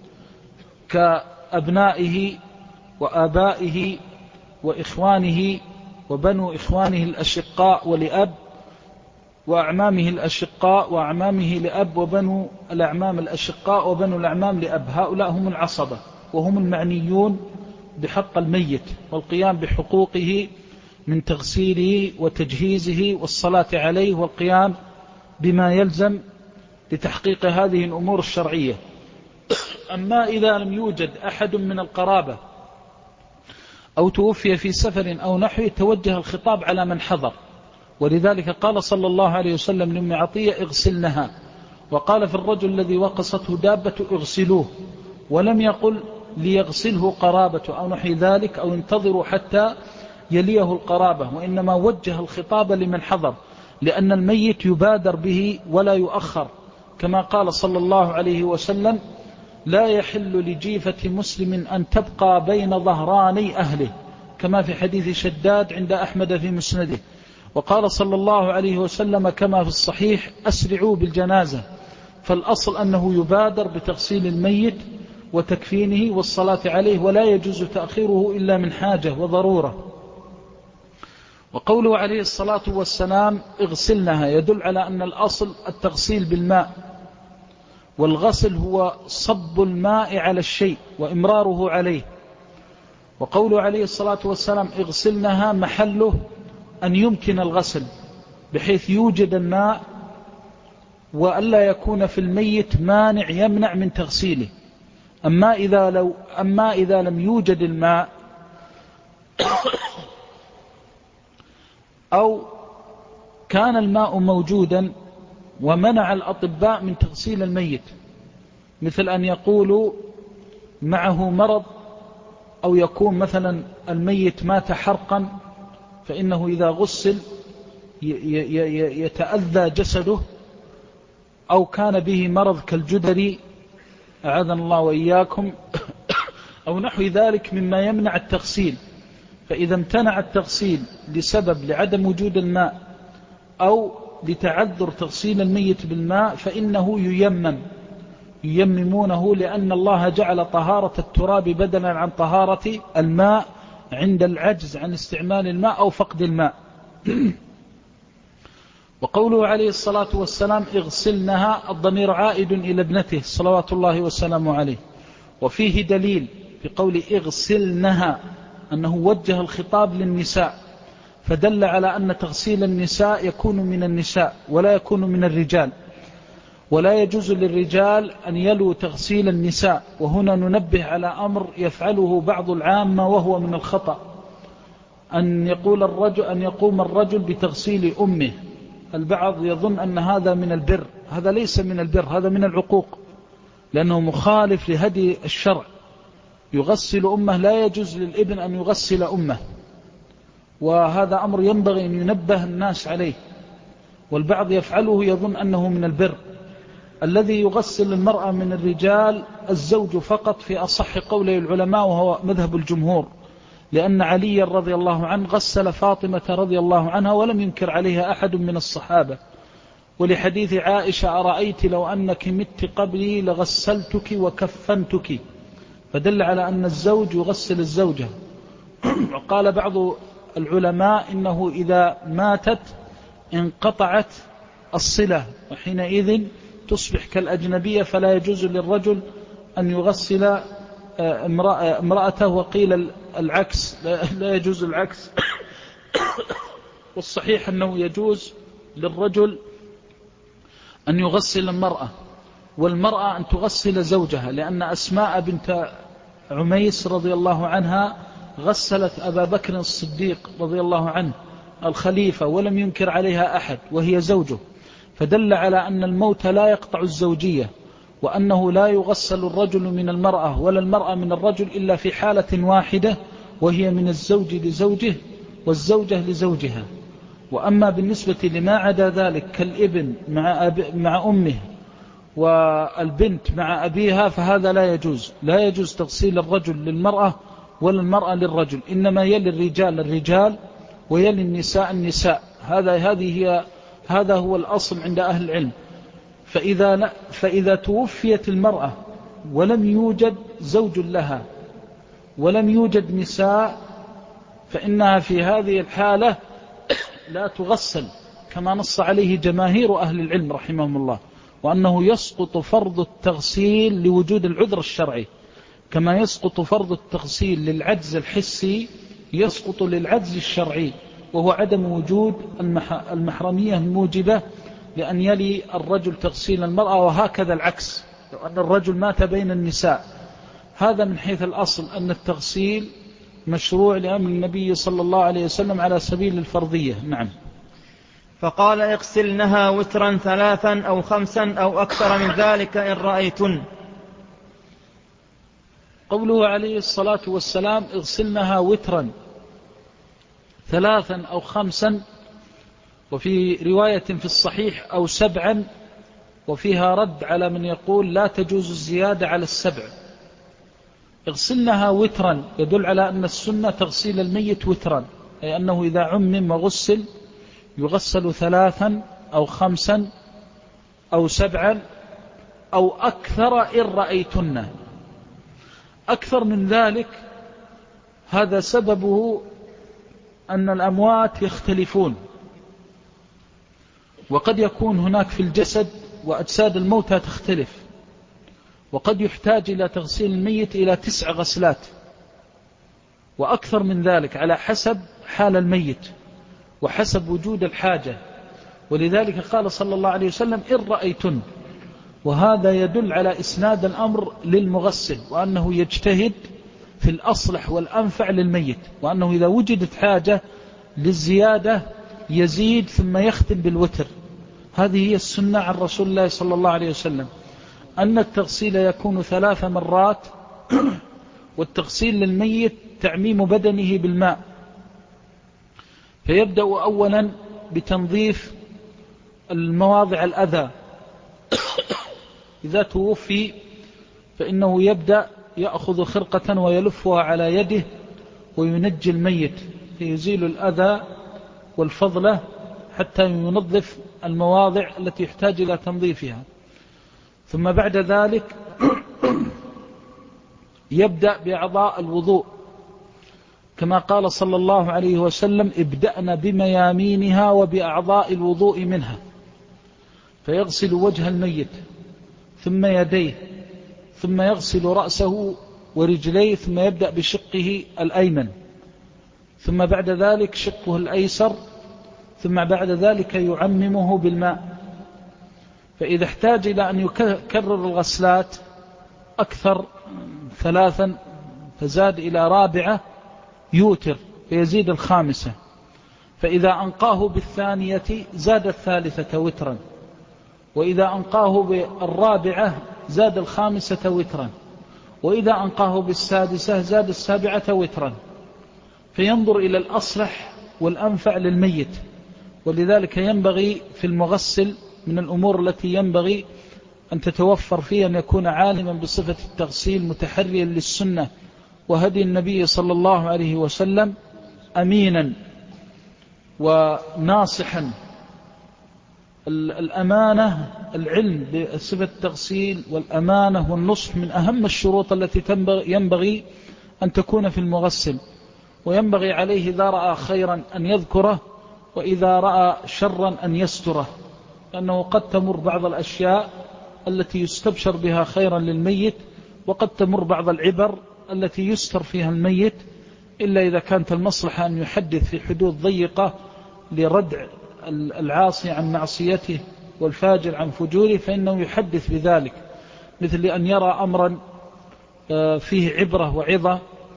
كأبنائه وآبائه وإخوانه وبنو إخوانه الأشقاء ولأب، وأعمامه الأشقاء وأعمامه لأب، وبنو الأعمام الأشقاء وبنو الأعمام لأب. هؤلاء هم العصبة، وهم المعنيون بحق الميت والقيام بحقوقه من تغسيله وتجهيزه والصلاة عليه والقيام بما يلزم لتحقيق هذه الأمور الشرعية. أما إذا لم يوجد أحد من القرابة أو توفي في سفر أو نحوه توجه الخطاب على من حضر، ولذلك قال صلى الله عليه وسلم لأم عطية اغسلنها، وقال في الرجل الذي وقصته دابة اغسلوه، ولم يقل ليغسله قرابة أو نحو ذلك أو انتظروا حتى يليه القرابة، وإنما وجه الخطاب لمن حضر، لأن الميت يبادر به ولا يؤخر، كما قال صلى الله عليه وسلم لا يحل لجيفة مسلم أن تبقى بين ظهراني أهله، كما في حديث شداد عند أحمد في مسنده. وقال صلى الله عليه وسلم كما في الصحيح أسرعوا بالجنازة، فالأصل أنه يبادر بتغسيل الميت وتكفينه والصلاة عليه، ولا يجوز تأخيره إلا من حاجة وضرورة. وقوله عليه الصلاة والسلام اغسلنها يدل على أن الأصل التغسيل بالماء، والغسل هو صب الماء على الشيء وإمراره عليه. وقوله عليه الصلاة والسلام اغسلنها محله أن يمكن الغسل بحيث يوجد الماء وألا يكون في الميت مانع يمنع من تغسيله. أما إذا لم يوجد الماء أو كان الماء موجودا ومنع الأطباء من تغسيل الميت، مثل أن يقولوا معه مرض، أو يكون مثلا الميت مات حرقا فإنه إذا غسل يتأذى جسده، أو كان به مرض كالجدري أعاذنا الله وإياكم أو نحو ذلك مما يمنع التغسيل. فإذا امتنع التغسيل لسبب لعدم وجود الماء أو لتعذر تغسيل الميت بالماء فإنه ييممونه، لأن الله جعل طهارة التراب بدلا عن طهارة الماء عند العجز عن استعمال الماء أو فقد الماء. وقوله عليه الصلاة والسلام اغسلنها، الضمير عائد إلى ابنته صلوات الله وسلامه عليه، وفيه دليل في قول اغسلنها أنه وجه الخطاب للنساء، فدل على أن تغسيل النساء يكون من النساء ولا يكون من الرجال، ولا يجوز للرجال أن يلوا تغسيل النساء. وهنا ننبه على أمر يفعله بعض العامة وهو من الخطأ، أن يقوم الرجل بتغسيل أمه. البعض يظن أن هذا من البر، هذا ليس من البر، هذا من العقوق، لأنه مخالف لهدي الشرع. يغسل أمه، لا يجوز للابن أن يغسل أمه، وهذا أمر ينبغي أن ينبه الناس عليه. والبعض يفعله يظن أنه من البر. الذي يغسل المرأة من الرجال الزوج فقط في أصح قولي العلماء، وهو مذهب الجمهور، لأن علي رضي الله عنه غسل فاطمة رضي الله عنها ولم ينكر عليها أحد من الصحابة. ولحديث عائشة أرأيت لو أنك مت قبلي لغسلتك وكفنتك، فدل على أن الزوج يغسل الزوجة. وقال بعض العلماء إنه إذا ماتت انقطعت الصلة، وحينئذ تصبح كالأجنبية، فلا يجوز للرجل أن يغسل امرأته. وقيل العكس، لا يجوز العكس. والصحيح أنه يجوز للرجل أن يغسل المرأة، والمرأة أن تغسل زوجها، لأن أسماء بنت عميس رضي الله عنها غسلت أبا بكر الصديق رضي الله عنه الخليفة ولم ينكر عليها أحد وهي زوجه، فدل على أن الموت لا يقطع الزوجية، وأنه لا يغسل الرجل من المرأة ولا المرأة من الرجل إلا في حالة واحدة، وهي من الزوج لزوجه والزوجة لزوجها. وأما بالنسبة لما عدا ذلك كالابن مع أمه والبنت مع أبيها فهذا لا يجوز تغسيل الرجل للمرأة ولا المرأة للرجل، إنما يلي الرجال الرجال ويلي النساء النساء. هذا هو الأصل عند أهل العلم. فإذا توفيت المرأة ولم يوجد زوج لها ولم يوجد نساء، فإنها في هذه الحالة لا تغسل، كما نص عليه جماهير أهل العلم رحمهم الله، وأنه يسقط فرض التغسيل لوجود العذر الشرعي. كما يسقط فرض التغسيل للعجز الحسي يسقط للعجز الشرعي، وهو عدم وجود المحرمية الموجبة لأن يلي الرجل تغسيل المرأة، وهكذا العكس لو أن الرجل مات بين النساء. هذا من حيث الأصل أن التغسيل مشروع لأمر النبي صلى الله عليه وسلم على سبيل الفرضية. نعم. فقال اغسلنها وترا 3 أو 5 أو أكثر من ذلك إن رأيتن. قوله عليه الصلاة والسلام اغسلنها وترا 3 أو 5، وفي رواية في الصحيح أو 7، وفيها رد على من يقول لا تجوز الزيادة على 7. اغسلنها وترا يدل على أن السنة تغسيل الميت وترا، أي أنه إذا عمم وغسل يغسل 3 أو 5 أو 7 أو أكثر إن رأيتن. أكثر من ذلك هذا سببه أن الأموات يختلفون، وقد يكون هناك في الجسد وأجساد الموتى تختلف، وقد يحتاج إلى تغسيل الميت إلى 9 غسلات وأكثر من ذلك على حسب حال الميت وحسب وجود الحاجة. ولذلك قال صلى الله عليه وسلم إن رأيتن، وهذا يدل على إسناد الأمر للمغسل، وأنه يجتهد في الأصلح والأنفع للميت، وأنه إذا وجدت حاجة للزيادة يزيد ثم يختم بالوتر. هذه هي السنة عن رسول الله صلى الله عليه وسلم، أن التغسيل يكون 3 مرات، والتغسيل للميت تعميم بدنه بالماء، فيبدأ أولا بتنظيف المواضع الأذى. إذا توفي فإنه يبدأ يأخذ خرقة ويلفها على يده وينجي الميت فيزيل الأذى والفضلة حتى ينظف المواضع التي يحتاج إلى تنظيفها. ثم بعد ذلك يبدأ بأعضاء الوضوء، كما قال صلى الله عليه وسلم ابدأنا بميامينها وبأعضاء الوضوء منها، فيغسل وجه الميت ثم يديه ثم يغسل رأسه ورجليه، ثم يبدأ بشقه الأيمن، ثم بعد ذلك شقه الأيسر، ثم بعد ذلك يعممه بالماء. فإذا احتاج إلى أن يكرر الغسلات أكثر 3 فزاد إلى 4 يوتر فيزيد 5، فإذا أنقاه بالثانية زاد 3 وترا، وإذا أنقاه بالرابعة زاد 5 وترا، وإذا أنقاه بالسادسة زاد 7 وترا، فينظر إلى الأصلح والأنفع للميت. ولذلك ينبغي في المغسل من الأمور التي ينبغي أن تتوفر فيه أن يكون عالما بصفة التغسيل متحريا للسنة وهدي النبي صلى الله عليه وسلم، أمينا وناصحا. الأمانة، العلم بصفة التغسيل والأمانة والنصح من أهم الشروط التي ينبغي أن تكون في المغسل، وينبغي عليه إذا رأى خيرا أن يذكره، وإذا رأى شرا أن يستره، لأنه قد تمر بعض الأشياء التي يستبشر بها خيرا للميت، وقد تمر بعض العبر التي يستر فيها الميت، إلا إذا كانت المصلحة أن يحدث في حدود ضيقة لردع العاصي عن معصيته والفاجر عن فجوره، فإنه يحدث بذلك، مثل أن يرى أمرا فيه عبرة وعظة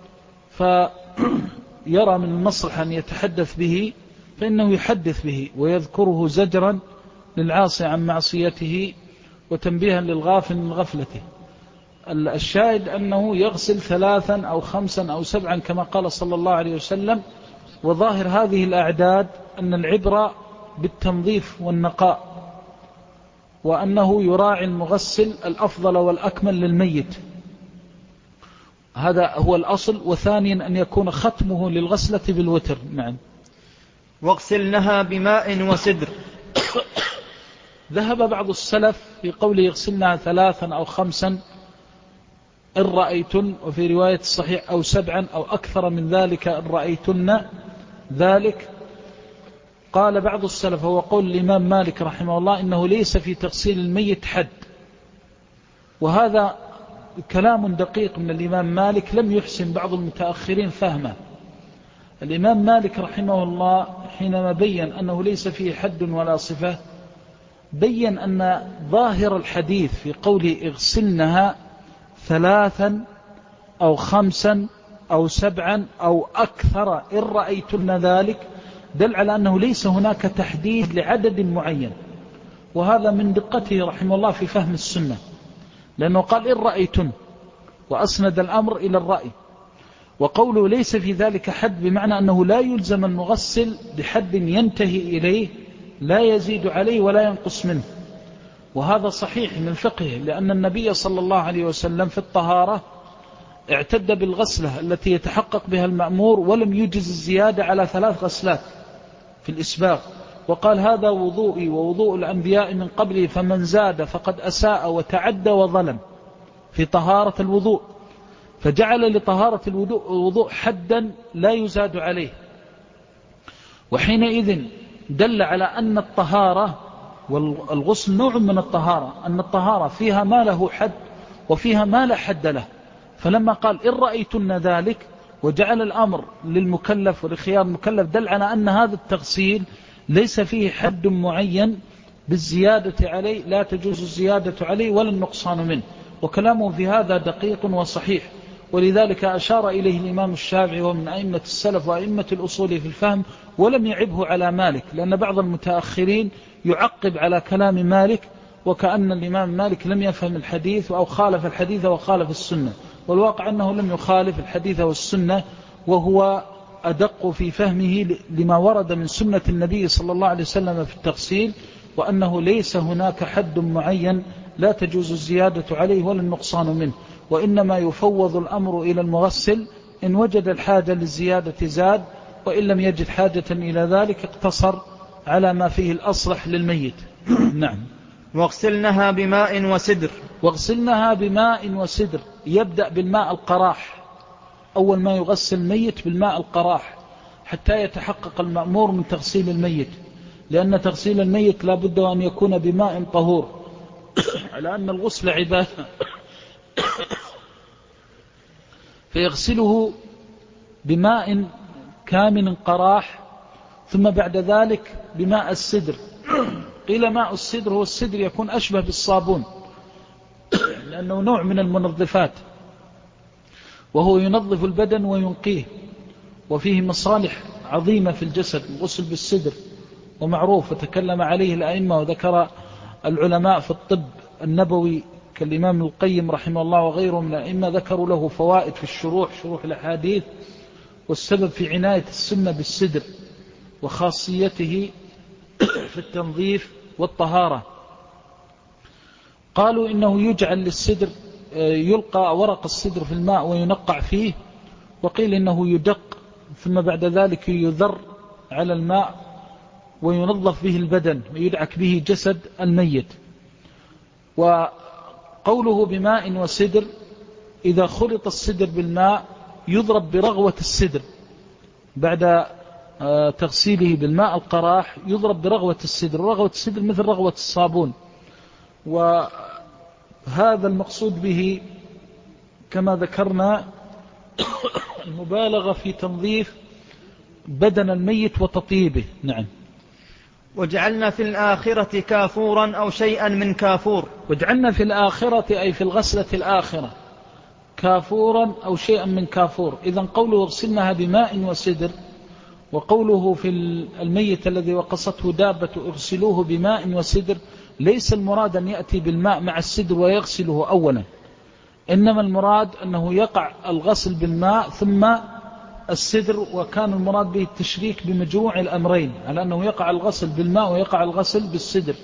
فيرى من المصلحة أن يتحدث به، فإنه يحدث به ويذكره زجرا للعاصي عن معصيته وتنبيها للغافل من غفلته. الشاهد أنه يغسل 3 أو 5 أو 7 كما قال صلى الله عليه وسلم. وظاهر هذه الأعداد أن العبرة بالتنظيف والنقاء، وأنه يراعي المغسل الأفضل والأكمل للميت، هذا هو الأصل. وثانيا أن يكون ختمه للغسلة بالوتر. نعم. واغسلنها بماء وسدر. ذهب بعض السلف في قوله يغسلنها 3 أو 5 إن رأيتن، وفي رواية الصحيح أو 7 أو أكثر من ذلك إن رأيتن ذلك. قال بعض السلف، هو قول الإمام مالك رحمه الله، إنه ليس في تغسيل الميت حد، وهذا كلام دقيق من الإمام مالك لم يحسن بعض المتأخرين فهمه. الإمام مالك رحمه الله حينما بين أنه ليس فيه حد ولا صفة، بين أن ظاهر الحديث في قوله اغسلنها 3 أو 5 أو 7 أو أكثر إن رأيتن ذلك دل على أنه ليس هناك تحديد لعدد معين، وهذا من دقته رحمه الله في فهم السنة، لأنه قال إن رأيتن وأسند الأمر إلى الرأي. وقوله ليس في ذلك حد بمعنى أنه لا يلزم المغسل بحد ينتهي إليه لا يزيد عليه ولا ينقص منه، وهذا صحيح من فقهه، لأن النبي صلى الله عليه وسلم في الطهارة اعتد بالغسلة التي يتحقق بها المأمور ولم يجز الزيادة على 3 غسلات في الإسباغ، وقال هذا وضوئي ووضوء الأنبياء من قبلي فمن زاد فقد أساء وتعدى وظلم في طهارة الوضوء، فجعل لطهارة الوضوء حدا لا يزاد عليه. وحينئذ دل على أن الطهارة والغسل نوع من الطهارة، أن الطهارة فيها ما له حد وفيها ما لا حد له. فلما قال إن رأيتن ذلك وجعل الأمر للمكلف ولخيار المكلف دل على أن هذا التغسيل ليس فيه حد معين بالزيادة عليه، لا تجوز الزيادة عليه ولا النقصان منه. وكلامه في هذا دقيق وصحيح، ولذلك أشار إليه الإمام الشافعي ومن أئمة السلف وأئمة الأصول في الفهم، ولم يعبه على مالك، لأن بعض المتأخرين يعقب على كلام مالك وكأن الإمام مالك لم يفهم الحديث أو خالف الحديث وخالف السنة، والواقع أنه لم يخالف الحديث والسنة، وهو أدق في فهمه لما ورد من سنة النبي صلى الله عليه وسلم في التغسيل، وأنه ليس هناك حد معين لا تجوز الزيادة عليه ولا النقصان منه، وإنما يفوض الأمر إلى المغسل، إن وجد الحاجة للزيادة زاد، وإن لم يجد حاجة إلى ذلك اقتصر على ما فيه الأصلح للميت. نعم. واغسلنها بماء وسدر. واغسلنها بماء وسدر، يبدأ بالماء القراح، أول ما يغسل الميت بالماء القراح حتى يتحقق المأمور من تغسيل الميت، لأن تغسيل الميت لا بد أن يكون بماء طهور، على أن الغسل عبادة. فيغسله بماء كامن قراح، ثم بعد ذلك بماء السدر. قيل ماء السدر هو السدر يكون أشبه بالصابون، لأنه نوع من المنظفات، وهو ينظف البدن وينقيه، وفيه مصالح عظيمة في الجسد الغسل بالسدر، ومعروف وتكلم عليه الأئمة وذكر العلماء في الطب النبوي كالإمام القيم رحمه الله وغيره من الأئمة، ذكروا له فوائد في شروح الأحاديث، والسبب في عناية السنة بالسدر وخاصيته في التنظيف والطهارة. قالوا إنه يجعل للسدر، يلقى ورق السدر في الماء وينقع فيه، وقيل إنه يدق ثم بعد ذلك يذر على الماء وينظف به البدن ويدعك به جسد الميت. وقوله بماء وسدر، إذا خلط السدر بالماء يضرب برغوة السدر بعد تغسيله بالماء القراح، يضرب برغوة السدر، رغوة السدر مثل رغوة الصابون، وهذا المقصود به كما ذكرنا المبالغة في تنظيف بدن الميت وتطيبه. نعم. وجعلنا في الآخرة كافورا أو شيئا من كافور. وجعلنا في الآخرة أي في الغسلة الآخرة كافورا أو شيئا من كافور. إذن قوله اغسلناها بماء وسدر، وقوله في الميت الذي وقصته دابة اغسلوه بماء وسدر، ليس المراد أن يأتي بالماء مع السدر ويغسله أولا، إنما المراد أنه يقع الغسل بالماء ثم السدر، وكان المراد به التشريك بمجموع الأمرين، على أنه يقع الغسل بالماء ويقع الغسل بالسدر.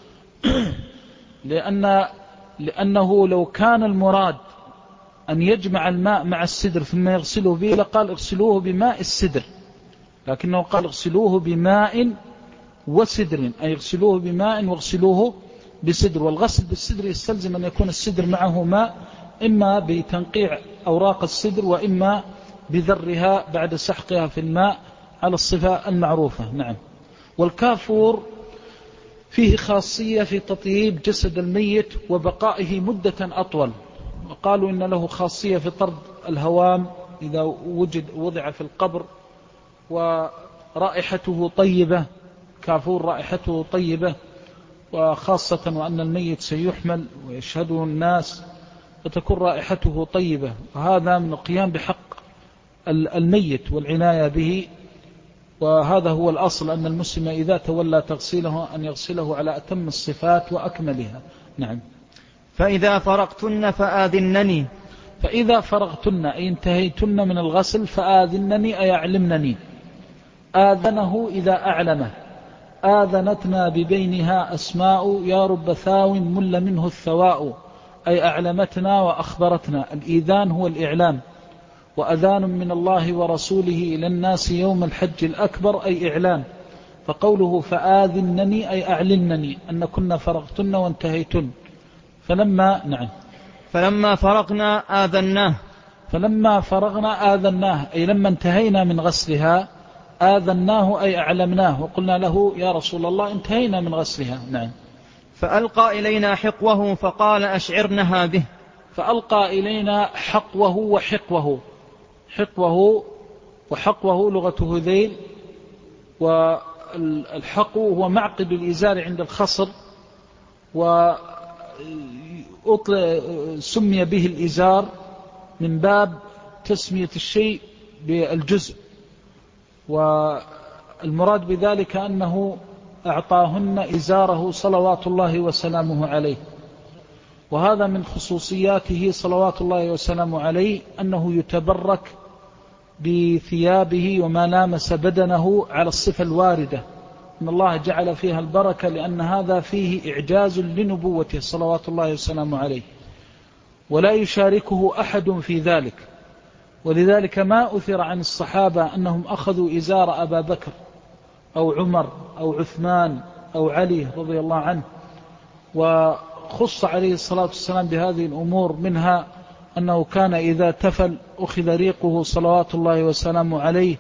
لأنه لو كان المراد أن يجمع الماء مع السدر ثم يغسله به لقال اغسلوه بماء السدر، لكنه قال اغسلوه بماء وسدر، أي اغسلوه بماء واغسلوه بسدر. والغسل بالسدر يستلزم أن يكون السدر معه ماء، إما بتنقيع أوراق السدر وإما بذرها بعد سحقها في الماء على الصفة المعروفة. نعم. والكافور فيه خاصية في تطييب جسد الميت وبقائه مدة أطول، وقالوا إن له خاصية في طرد الهوام إذا وضع في القبر، ورائحته طيبة، كافور رائحته طيبة، وخاصة وأن الميت سيحمل ويشهده الناس فتكون رائحته طيبة، وهذا من القيام بحق الميت والعناية به. وهذا هو الأصل، أن المسلم إذا تولى تغسيله أن يغسله على أتم الصفات وأكملها. نعم. فإذا فرغتن فآذنني. فإذا فرغتن أي انتهيتن من الغسل فآذنني أي أعلمنني. آذنه إذا أعلمه. آذنتنا ببينها أسماء يا رب ثاو مل منه الثواء، أي أعلمتنا وأخبرتنا. الإيذان هو الإعلام، وأذان من الله ورسوله إلى الناس يوم الحج الأكبر أي إعلان. فقوله فآذنني أي أعلنني أن كنا فرغتن وانتهيتن. فلما فرغنا آذناه. فلما فرغنا آذناه أي لما انتهينا من غسلها. آذناه أي أعلمناه وقلنا له يا رسول الله انتهينا من غسلها. نعم. فألقى إلينا حقوه فقال أشعرنها به. فألقى إلينا حقوه وحقوه. حقوه وحقوه لغة هذيل، والحق هو معقد الإزار عند الخصر، وسمي به الإزار من باب تسمية الشيء بالجزء، والمراد بذلك أنه أعطاهن إزاره صلوات الله وسلامه عليه. وهذا من خصوصياته صلوات الله وسلامه عليه أنه يتبرك بثيابه وما لامس بدنه على الصفة الواردة، أن الله جعل فيها البركة، لأن هذا فيه إعجاز لنبوته صلوات الله وسلامه عليه، ولا يشاركه أحد في ذلك. ولذلك ما أثر عن الصحابة أنهم أخذوا إزار أبا بكر أو عمر أو عثمان أو علي رضي الله عنه، وخص عليه الصلاة والسلام بهذه الأمور، منها أنه كان إذا تفل أخذ ريقه صلوات الله وسلامه عليه.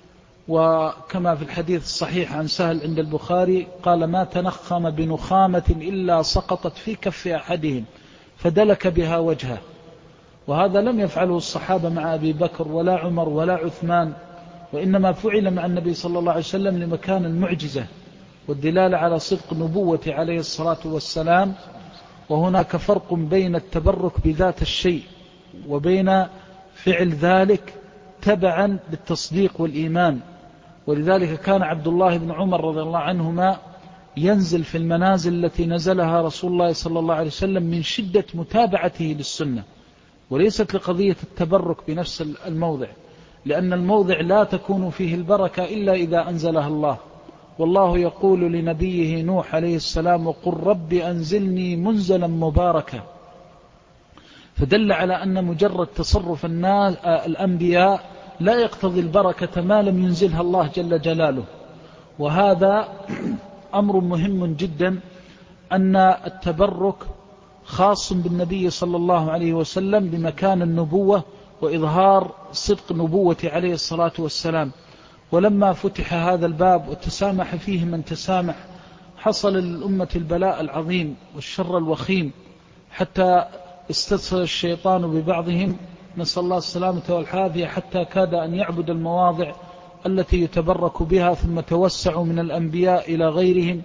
وكما في الحديث الصحيح عن سهل عند البخاري قال ما تنخم بنخامة إلا سقطت في كف أحدهم فدلك بها وجهه. وهذا لم يفعله الصحابة مع أبي بكر ولا عمر ولا عثمان، وإنما فعل مع النبي صلى الله عليه وسلم لمكان المعجزة والدلالة على صدق نبوته عليه الصلاة والسلام. وهناك فرق بين التبرك بذات الشيء وبين فعل ذلك تبعا للتصديق والإيمان. ولذلك كان عبد الله بن عمر رضي الله عنهما ينزل في المنازل التي نزلها رسول الله صلى الله عليه وسلم من شدة متابعته للسنة، وليست لقضية التبرك بنفس الموضع، لأن الموضع لا تكون فيه البركة إلا إذا أنزلها الله. والله يقول لنبيه نوح عليه السلام وقل رب أنزلني منزلا مباركا، فدل على أن مجرد تصرف الأنبياء لا يقتضي البركة ما لم ينزلها الله جل جلاله. وهذا أمر مهم جدا، أن التبرك خاص بالنبي صلى الله عليه وسلم بمكان النبوة وإظهار صدق نبوته عليه الصلاة والسلام. ولما فتح هذا الباب وتسامح فيه من تسامح حصل للأمة البلاء العظيم والشر الوخيم، حتى استثر الشيطان ببعضهم نسأل الله السلامة والعافية، حتى كاد أن يعبد المواضع التي يتبرك بها، ثم توسعوا من الأنبياء إلى غيرهم،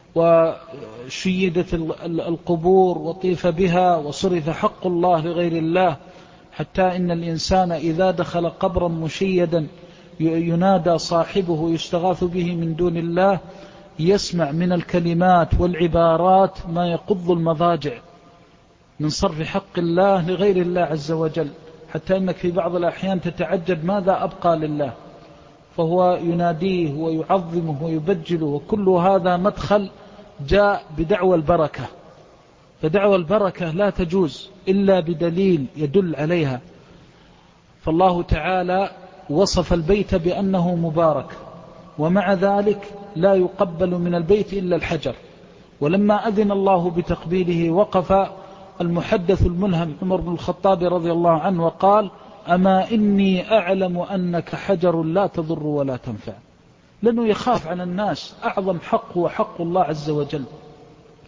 وشيدت القبور وطيف بها وصرف حق الله لغير الله، حتى إن الإنسان إذا دخل قبرا مشيدا ينادى صاحبه يستغاث به من دون الله يسمع من الكلمات والعبارات ما يقض المضاجع من صرف حق الله لغير الله عز وجل، حتى أنك في بعض الأحيان تتعجب ماذا أبقى لله، فهو يناديه ويعظمه ويبجله، وكل هذا مدخل جاء بدعوى البركة. فدعوى البركة لا تجوز إلا بدليل يدل عليها. فالله تعالى وصف البيت بأنه مبارك، ومع ذلك لا يقبل من البيت إلا الحجر. ولما أذن الله بتقبيله وقف المحدث الملهم عمر بن الخطاب رضي الله عنه وقال أما إني أعلم أنك حجر لا تضر ولا تنفع، لأنه يخاف على الناس، أعظم حق هو حق الله عز وجل.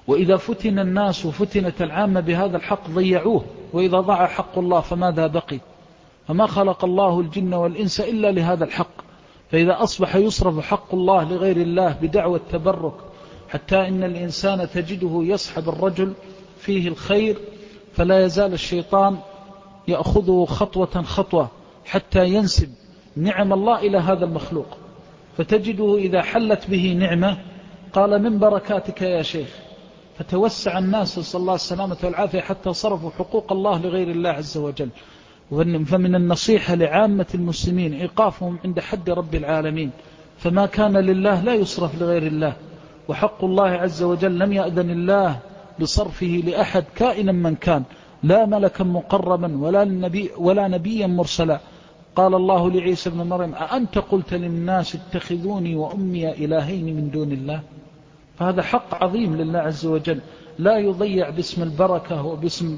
وإذا فتن الناس وفتنت العامة بهذا الحق ضيعوه، وإذا ضاع حق الله فماذا بقي؟ فما خلق الله الجن والإنس إلا لهذا الحق. فإذا أصبح يصرف حق الله لغير الله بدعوى التبرك، حتى إن الإنسان تجده يصحب الرجل فيه الخير فلا يزال الشيطان يأخذه خطوة خطوة حتى ينسب نعم الله إلى هذا المخلوق، فتجده إذا حلت به نعمة قال من بركاتك يا شيخ، فتوسع الناس صلى الله عليه السلامة والعافية حتى صرفوا حقوق الله لغير الله عز وجل. فمن النصيحة لعامة المسلمين إيقافهم عند حد رب العالمين، فما كان لله لا يصرف لغير الله، وحق الله عز وجل لم يأذن الله بصرفه لأحد كائنا من كان، لا ملكا مقربا ولا نبيا مرسلا. قال الله لعيسى بن مريم أأنت قلت للناس اتخذوني وأمي إلهين من دون الله؟ فهذا حق عظيم لله عز وجل لا يضيع باسم البركة وباسم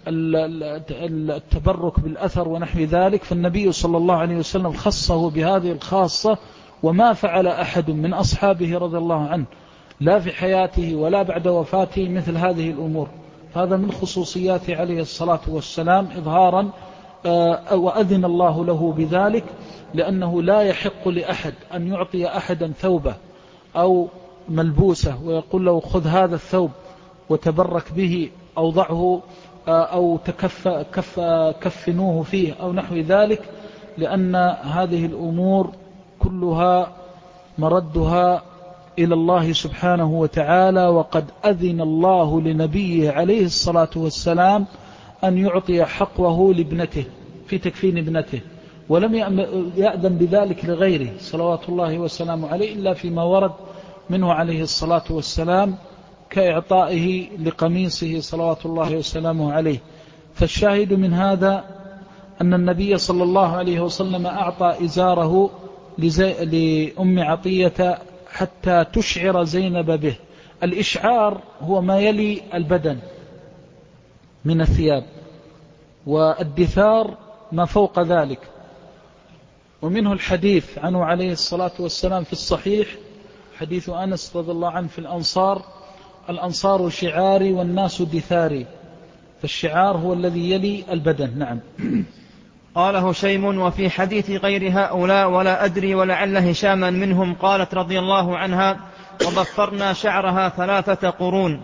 التبرك بالأثر ونحو ذلك. فالنبي صلى الله عليه وسلم خصه بهذه الخاصة، وما فعل أحد من أصحابه رضي الله عنه لا في حياته ولا بعد وفاته مثل هذه الأمور. هذا من خصوصياته عليه الصلاة والسلام إظهارا، وأذن الله له بذلك، لأنه لا يحق لأحد أن يعطي أحدا ثوبه أو ملبوسه ويقول له خذ هذا الثوب وتبرك به أو ضعه أو كفنوه فيه أو نحو ذلك، لأن هذه الأمور كلها مردها إلى الله سبحانه وتعالى. وقد أذن الله لنبيه عليه الصلاة والسلام أن يعطي حقه لابنته في تكفين ابنته، ولم يأذن بذلك لغيره صلوات الله وسلامه عليه إلا فيما ورد منه عليه الصلاة والسلام كإعطائه لقميصه صلوات الله وسلامه عليه. فالشاهد من هذا أن النبي صلى الله عليه وسلم أعطى إزاره لأم عطية حتى تشعر زينب به. الإشعار هو ما يلي البدن من الثياب، والدثار ما فوق ذلك. ومنه الحديث عنه عليه الصلاة والسلام في الصحيح، حديث أنس رضي الله عنه في الأنصار شعاري والناس دثاري، فالشعار هو الذي يلي البدن. نعم. قال هشيم وفي حديث غير هؤلاء ولا أدري ولعل هشاما منهم قالت رضي الله عنها وضفرنا شعرها 3 قرون.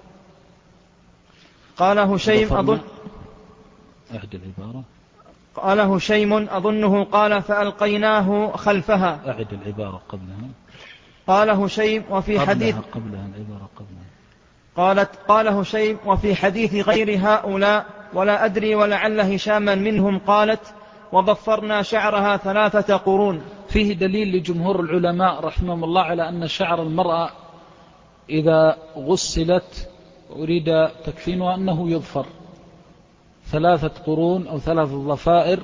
قال هشيم أظنه قال فألقيناه خلفها. أعد العبارة قبلها. قال هشيم وفي حديث قبلها العبارة قبلها. قال هشيم وفي حديث غير هؤلاء ولا أدري ولعل هشاما منهم قالت وضفرنا شعرها 3 قرون. فيه دليل لجمهور العلماء رحمهم الله على أن شعر المرأة إذا غسلت أريد تكفينها أنه يضفر 3 قرون أو 3 ضفائر،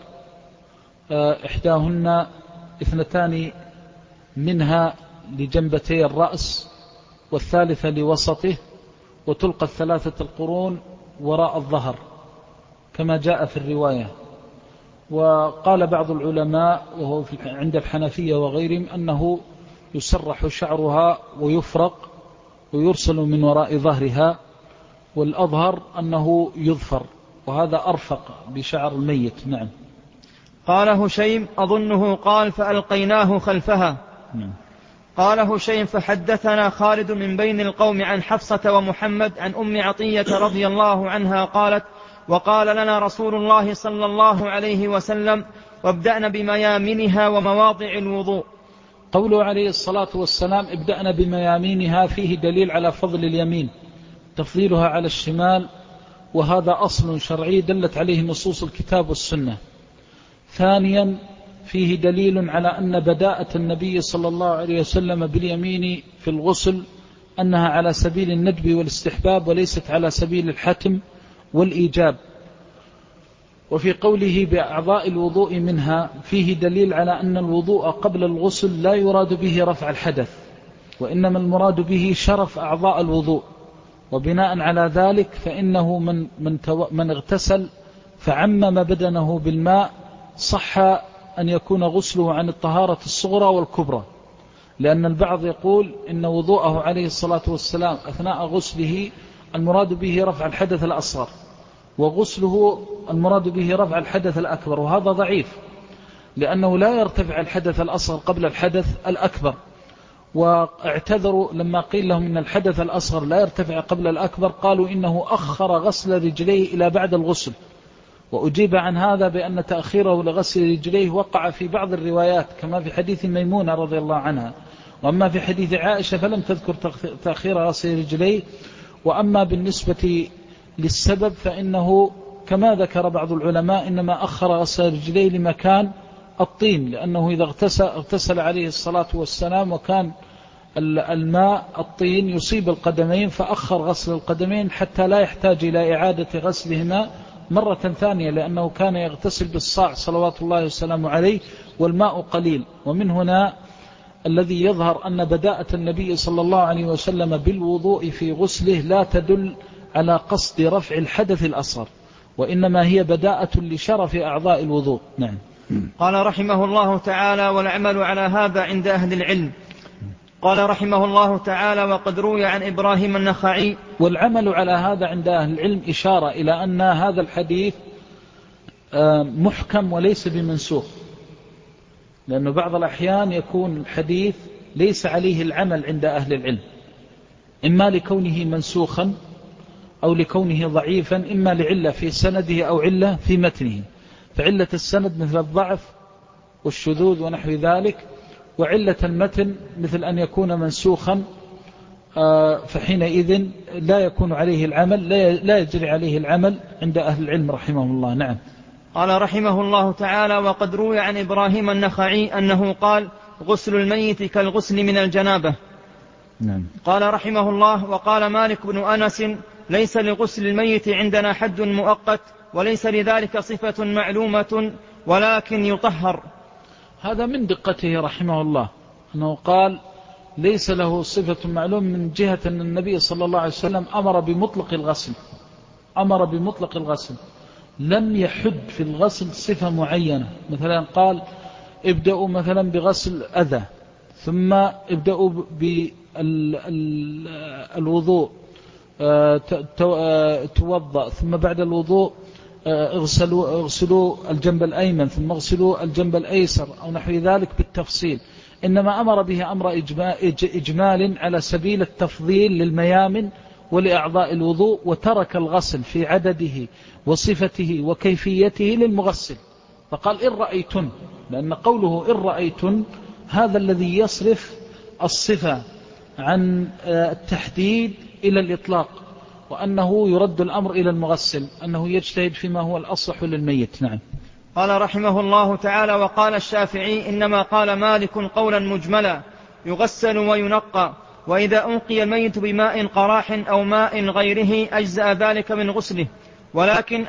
إحداهن 2 منها لجنبتي الرأس والثالثة لوسطه، وتلقى 3 القرون وراء الظهر كما جاء في الرواية. وقال بعض العلماء وهو عند الحنفية وغيرهم أنه يسرح شعرها ويفرق ويرسل من وراء ظهرها، والأظهر أنه يظفر، وهذا أرفق بشعر الميت. نعم. قال هشيم أظنه قال فألقيناه خلفها. قال هشيم فحدثنا خالد من بين القوم عن حفصة ومحمد عن أم عطية رضي الله عنها قالت وقال لنا رسول الله صلى الله عليه وسلم وابدأنا بميامنها ومواضع الوضوء. قوله عليه الصلاة والسلام ابدأنا بميامنها فيه دليل على فضل اليمين، تفضيلها على الشمال، وهذا أصل شرعي دلت عليه نصوص الكتاب والسنة. ثانيا فيه دليل على أن بداءة النبي صلى الله عليه وسلم باليمين في الغسل أنها على سبيل الندب والاستحباب وليست على سبيل الحتم والإيجاب. وفي قوله بأعضاء الوضوء منها فيه دليل على أن الوضوء قبل الغسل لا يراد به رفع الحدث، وإنما المراد به شرف أعضاء الوضوء. وبناء على ذلك فإنه من اغتسل فعمم بدنه بالماء صح أن يكون غسله عن الطهارة الصغرى والكبرى. لأن البعض يقول إن وضوءه عليه الصلاة والسلام أثناء غسله المراد به رفع الحدث الأصغر، وغسله المراد به رفع الحدث الأكبر، وهذا ضعيف لأنه لا يرتفع الحدث الأصغر قبل الحدث الأكبر. واعتذروا لما قيل لهم إن الحدث الأصغر لا يرتفع قبل الأكبر، قالوا إنه أخر غسل رجليه إلى بعد الغسل، وأجيب عن هذا بأن تأخيره لغسل رجليه وقع في بعض الروايات كما في حديث ميمونة رضي الله عنها، وأما في حديث عائشة فلم تذكر تأخير غسل رجليه. وأما بالنسبة للسبب فإنه كما ذكر بعض العلماء إنما أخر غسل رجليه لمكان الطين، لأنه إذا اغتسل عليه الصلاة والسلام وكان الماء الطين يصيب القدمين، فأخر غسل القدمين حتى لا يحتاج إلى إعادة غسلهما مرة ثانية، لأنه كان يغتسل بالصاع صلوات الله وسلامه عليه والماء قليل. ومن هنا الذي يظهر أن بداءة النبي صلى الله عليه وسلم بالوضوء في غسله لا تدل على قصد رفع الحدث الأصغر، وإنما هي بداءة لشرف أعضاء الوضوء. نعم. قال رحمه الله تعالى: والعمل على هذا عند أهل العلم. قال رحمه الله تعالى: وقد روي عن إبراهيم النخعي. والعمل على هذا عند أهل العلم إشارة إلى أن هذا الحديث محكم وليس بمنسوخ، لأنه بعض الأحيان يكون الحديث ليس عليه العمل عند أهل العلم، إما لكونه منسوخا أو لكونه ضعيفا، إما لعلة في سنده أو علة في متنه. فعلة السند مثل الضعف والشذوذ ونحو ذلك، وعلة المتن مثل أن يكون منسوخا، فحينئذ لا يكون عليه العمل، لا يجري عليه العمل عند أهل العلم رحمه الله. نعم. قال رحمه الله تعالى: وقد روي عن إبراهيم النخعي أنه قال: غسل الميت كالغسل من الجنابة. نعم. قال رحمه الله: وقال مالك بن أنس: ليس لغسل الميت عندنا حد مؤقت، وليس لذلك صفة معلومة، ولكن يطهر. هذا من دقته رحمه الله أنه قال ليس له صفة معلوم، من جهة أن النبي صلى الله عليه وسلم أمر بمطلق الغسل، لم يحد في الغسل صفة معينة. مثلا قال ابدأوا مثلا بغسل أذى، ثم ابدأوا بالوضوء، توضأ، ثم بعد الوضوء اغسلوا الجنب الأيمن، ثم اغسلوا الجنب الأيسر أو نحو ذلك بالتفصيل. إنما أمر به أمر إجمال على سبيل التفضيل للميامن ولأعضاء الوضوء، وترك الغسل في عدده وصفته وكيفيته للمغسل. فقال إن رأيتن، لأن قوله إن رأيتن هذا الذي يصرف الصفة عن التحديد إلى الإطلاق، وأنه يرد الأمر إلى المغسل أنه يجتهد فيما هو الأصلح للميت. نعم. قال رحمه الله تعالى: وقال الشافعي: إنما قال مالك قولا مجملا يغسل وينقى، وإذا أنقي الميت بماء قراح أو ماء غيره أجزأ ذلك من غسله، ولكن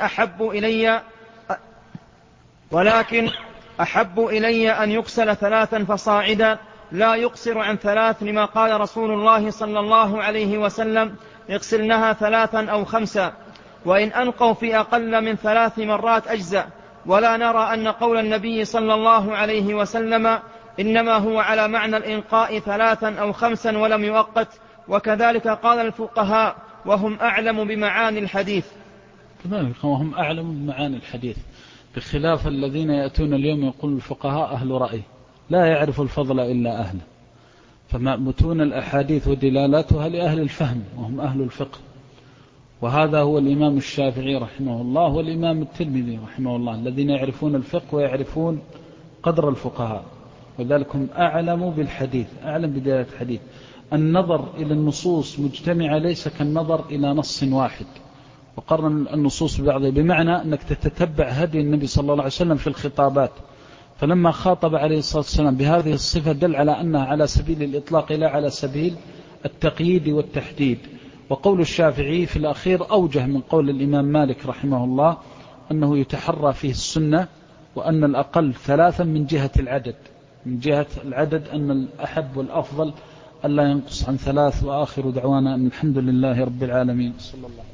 أحب إلي أن يغسل 3 فصاعدا، لا يقصر عن 3، لما قال رسول الله صلى الله عليه وسلم: اغسلنها 3 أو 5، وإن أنقوا في أقل من 3 مرات أجزأ. ولا نرى أن قول النبي صلى الله عليه وسلم إنما هو على معنى الإنقاء 3 أو 5 ولم يؤقت، وكذلك قال الفقهاء وهم أعلم بمعاني الحديث. كذلك وهم أعلم بمعاني الحديث، بخلاف الذين يأتون اليوم يقول الفقهاء أهل رأي لا يعرف الفضل إلا أهله، فمتون الأحاديث ودلالاتها لأهل الفهم وهم أهل الفقه. وهذا هو الإمام الشافعي رحمه الله والإمام الترمذي رحمه الله، الذين يعرفون الفقه ويعرفون قدر الفقهاء، وذلك هم أعلم بالحديث، أعلم بدلالة الحديث. النظر إلى النصوص مجتمعة ليس كالنظر إلى نص واحد وقرن النصوص ببعضها، بمعنى أنك تتتبع هدي النبي صلى الله عليه وسلم في الخطابات، فلما خاطب عليه الصلاة والسلام بهذه الصفة دل على أنها على سبيل الإطلاق لا على سبيل التقييد والتحديد. وقول الشافعي في الأخير أوجه من قول الإمام مالك رحمه الله، أنه يتحرى فيه السنة، وأن الأقل 3 من جهة العدد أن الأحب والأفضل ألا ينقص عن 3. وآخر دعوانا أن الحمد لله رب العالمين. صلى الله عليه وسلم.